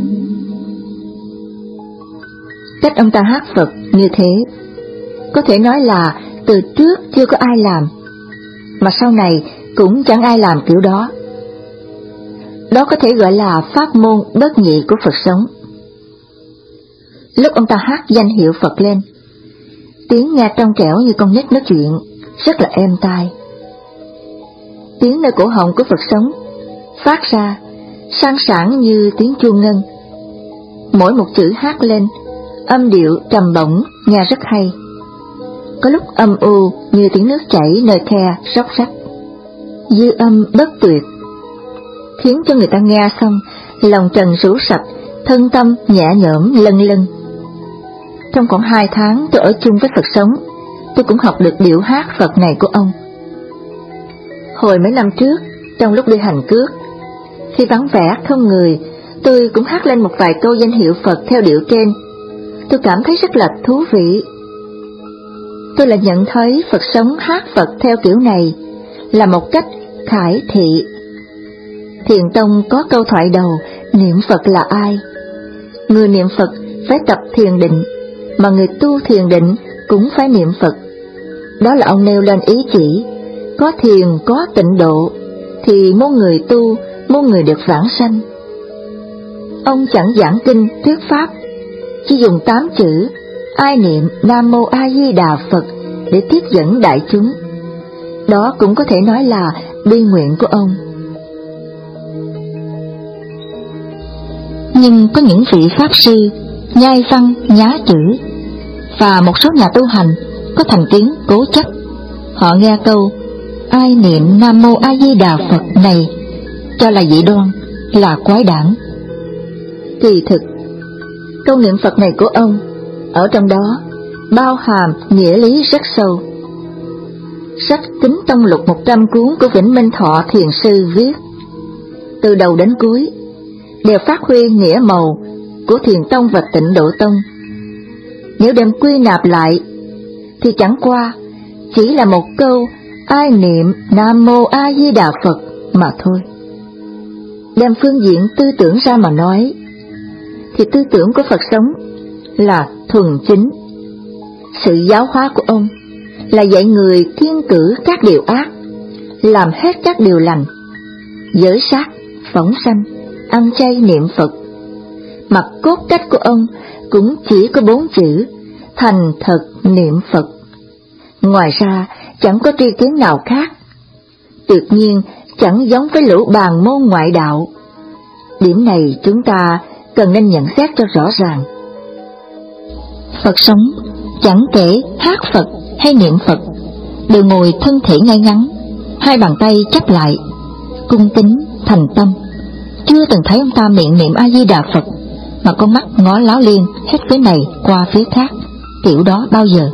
Speaker 2: Cách ông ta hát Phật như thế có thể nói là từ trước chưa có ai làm, mà sau này cũng chẳng ai làm kiểu đó. Đó có thể gọi là pháp môn bất nhị của Phật sống. Lúc ông ta hát danh hiệu Phật lên, tiếng nghe trong trẻo như con nít nói chuyện, rất là êm tai. Tiếng nơi cổ họng của Phật sống phát ra sang sảng như tiếng chuông ngân. Mỗi một chữ hát lên, âm điệu trầm bổng, nghe rất hay. Có lúc âm u như tiếng nước chảy nơi khe róc rách, dư âm bất tuyệt, khiến cho người ta nghe xong lòng trần rũ sạch, thân tâm nhẹ nhõm lân lân. Trong khoảng hai tháng tôi ở chung với Phật sống, tôi cũng học được điệu hát Phật này của ông. Hồi mấy năm trước, trong lúc đi hành cước, khi vắng vẻ không người, tôi cũng hát lên một vài câu danh hiệu Phật theo điệu trên. Tôi cảm thấy rất là thú vị. Tôi lại nhận thấy Phật sống hát Phật theo kiểu này là một cách khải thị. Thiền tông có câu thoại đầu, niệm Phật là ai? Người niệm Phật phải tập thiền định, mà người tu thiền định cũng phải niệm Phật. Đó là ông nêu lên ý chỉ, có thiền có tịnh độ, thì muôn người tu, muôn người được vãng sanh. Ông chẳng giảng kinh thuyết pháp, chỉ dùng tám chữ ai niệm Nam Mô A Di Đà Phật để tiếp dẫn đại chúng. Đó cũng có thể nói là bi nguyện của ông. Nhưng có những vị pháp sư nhai văn nhá chữ, và một số nhà tu hành có thành kiến cố chấp. Họ nghe câu ai niệm Nam Mô A Di Đà Phật này cho là dị đoan, là quái đản. Kỳ thực, câu niệm Phật này của ông, ở trong đó bao hàm nghĩa lý rất sâu. Sách Kính Tông Lục một trăm cuốn của Vĩnh Minh Thọ Thiền Sư viết, từ đầu đến cuối đều phát huy nghĩa màu của Thiền Tông và Tịnh Độ Tông. Nếu đem quy nạp lại thì chẳng qua chỉ là một câu ai niệm Nam Mô A Di Đà Phật mà thôi. Đem phương diện tư tưởng ra mà nói, thì tư tưởng của Phật sống là thuần chính. Sự giáo hóa của ông là dạy người kiêng cử các điều ác, làm hết các điều lành, giới sát, phóng sanh, ăn chay niệm Phật. Mặt cốt cách của ông cũng chỉ có bốn chữ thành thật niệm Phật. Ngoài ra chẳng có tri kiến nào khác, tuyệt nhiên chẳng giống với lũ bàn môn ngoại đạo. Điểm này chúng ta cần nên nhận xét cho rõ ràng. Phật sống chẳng kể hát Phật hay niệm Phật, đều ngồi thân thể ngay ngắn, hai bàn tay chắp lại, cung kính thành tâm. Chưa từng thấy ông ta miệng niệm A Di Đà Phật mà con mắt ngó láo liên hết phía này qua phía khác, kiểu đó bao giờ.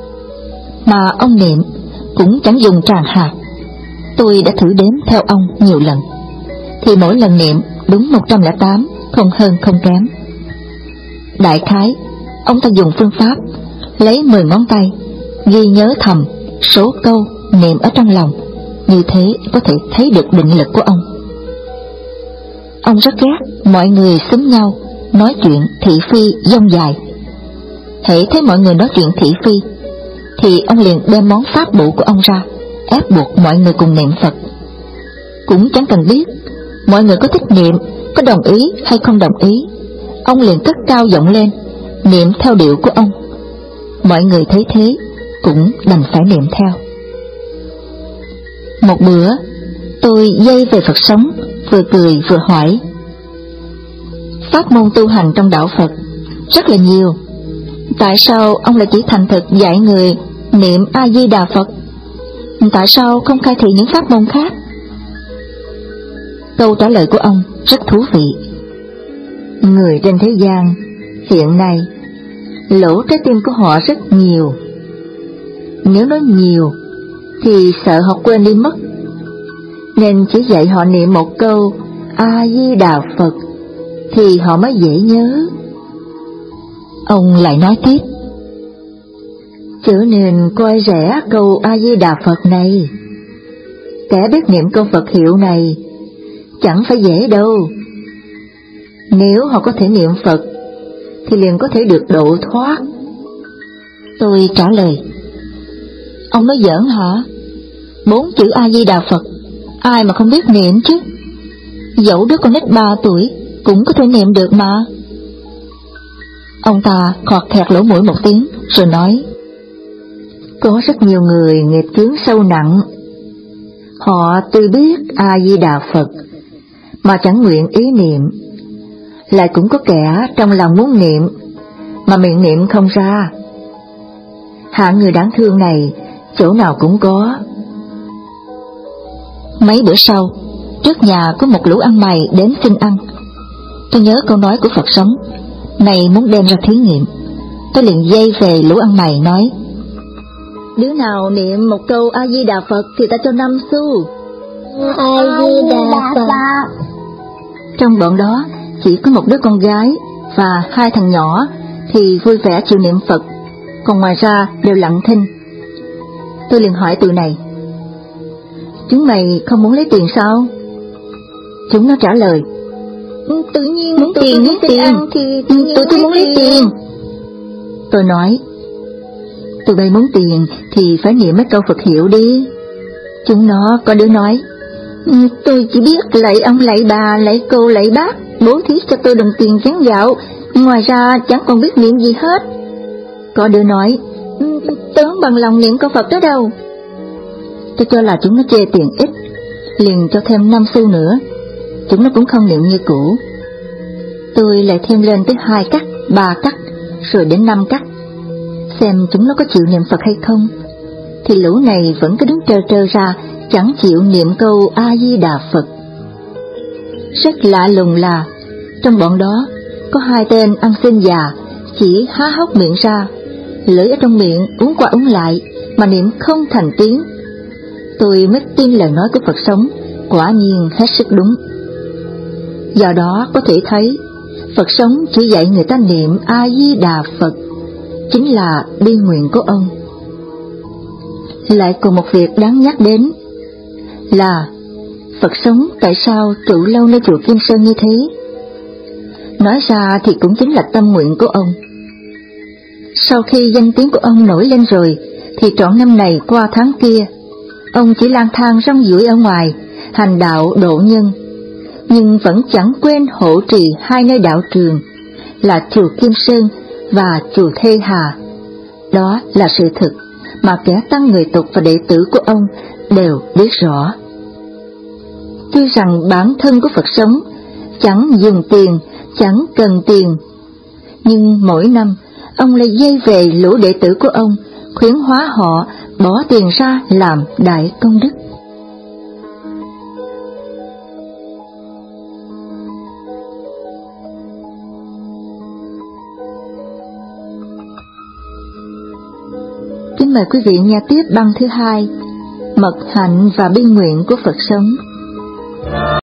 Speaker 2: Mà ông niệm cũng chẳng dùng tràng hạt. Tôi đã thử đếm theo ông nhiều lần, thì mỗi lần niệm đúng một trăm lẻ tám, không hơn không kém. Đại khái, ông ta dùng phương pháp lấy mười ngón tay ghi nhớ thầm số câu niệm ở trong lòng, như thế có thể thấy được định lực của ông. Ông rất ghét mọi người xúm nhau nói chuyện thị phi dông dài. Hễ thấy mọi người nói chuyện thị phi, thì ông liền đem món pháp bụ của ông ra, ép buộc mọi người cùng niệm Phật. Cũng chẳng cần biết mọi người có thích niệm, có đồng ý hay không đồng ý, ông liền cất cao giọng lên, niệm theo điệu của ông. Mọi người thấy thế cũng đành phải niệm theo. Một bữa, tôi dây về Phật sống, vừa cười vừa hỏi. Pháp môn tu hành trong đạo Phật rất là nhiều, tại sao ông lại chỉ thành thực dạy người niệm A Di Đà Phật? Tại sao không khai thị những pháp môn khác? Câu trả lời của ông rất thú vị. Người trên thế gian hiện nay, lỗ trái tim của họ rất nhiều. Nếu nói nhiều thì sợ họ quên đi mất, nên chỉ dạy họ niệm một câu A Di Đà Phật thì họ mới dễ nhớ. Ông lại nói tiếp, chớ nên coi rẻ câu A Di Đà Phật này. Kẻ biết niệm câu Phật hiệu này chẳng phải dễ đâu. Nếu họ có thể niệm Phật thì liền có thể được độ thoát. Tôi trả lời, ông nói giỡn hả? Bốn chữ A Di Đà Phật ai mà không biết niệm chứ? Dẫu đứa con nít ba tuổi cũng có thể niệm được mà. Ông ta khọt khẹt lỗ mũi một tiếng rồi nói, có rất nhiều người nghiệp chướng sâu nặng. Họ tuy biết A Di Đà Phật mà chẳng nguyện ý niệm, lại cũng có kẻ trong lòng muốn niệm mà miệng niệm không ra. Hạng người đáng thương này chỗ nào cũng có. Mấy bữa sau, trước nhà có một lũ ăn mày đến xin ăn. Tôi nhớ câu nói của Phật sống, này muốn đem ra thí nghiệm. Tôi liền dây về lũ ăn mày nói, đứa nào niệm một câu A Di Đà Phật thì ta cho năm xu.
Speaker 1: A Di Đà Phật.
Speaker 2: Trong bọn đó chỉ có một đứa con gái và hai thằng nhỏ thì vui vẻ chịu niệm Phật, còn ngoài ra đều lặng thinh. Tôi liền hỏi tụi này, chúng mày không muốn lấy tiền sao? Chúng nó trả lời,
Speaker 1: Tự nhiên
Speaker 2: muốn
Speaker 1: tụi
Speaker 2: tiền,
Speaker 1: tôi
Speaker 2: muốn
Speaker 1: muốn
Speaker 2: tiền,
Speaker 1: ăn thì tự nhiên
Speaker 2: tụi tôi muốn lấy tiền. Tôi nói, tụi bay muốn tiền thì phải niệm mấy câu Phật hiệu đi. Chúng nó có đứa nói,
Speaker 1: Tôi chỉ biết lạy ông, lạy bà, lạy cô, lạy bác, bố thí cho tôi đồng tiền chén gạo, ngoài ra chẳng còn biết niệm gì hết.
Speaker 2: Có đứa nói,
Speaker 1: Tớ không bằng lòng niệm câu Phật đó đâu.
Speaker 2: Tôi cho là chúng nó chê tiền ít, liền cho thêm năm xu nữa. Chúng nó cũng không niệm như cũ. Tôi lại thêm lên tới hai cắt, ba cắt, rồi đến năm cắt, xem chúng nó có chịu niệm Phật hay không. Thì lũ này vẫn cứ đứng trơ trơ ra, chẳng chịu niệm câu A-di-đà Phật. Rất lạ lùng là trong bọn đó có hai tên ăn xin già, chỉ há hốc miệng ra, lưỡi ở trong miệng uống qua uống lại mà niệm không thành tiếng. Tôi mới tin lời nói của Phật sống, quả nhiên hết sức đúng. Do đó có thể thấy Phật sống chỉ dạy người ta niệm A-di-đà Phật, chính là bi nguyện của ông. Lại còn một việc đáng nhắc đến là Phật sống tại sao trụ lâu nơi chùa Kim Sơn như thế? Nói ra thì cũng chính là tâm nguyện của ông. Sau khi danh tiếng của ông nổi lên rồi, thì trọn năm này qua tháng kia, ông chỉ lang thang rong ruổi ở ngoài, hành đạo độ nhân, nhưng vẫn chẳng quên hộ trì hai nơi đạo trường là chùa Kim Sơn và chùa Thê Hà. Đó là sự thực mà kẻ tăng người tục và đệ tử của ông đều biết rõ. Tuy rằng bản thân của Phật sống chẳng dùng tiền, chẳng cần tiền, nhưng mỗi năm ông lại dây về lũ đệ tử của ông, khuyến hóa họ bỏ tiền ra làm đại công đức. Kính mời quý vị nghe tiếp băng thứ hai, Mật hạnh và bi nguyện của Phật sống.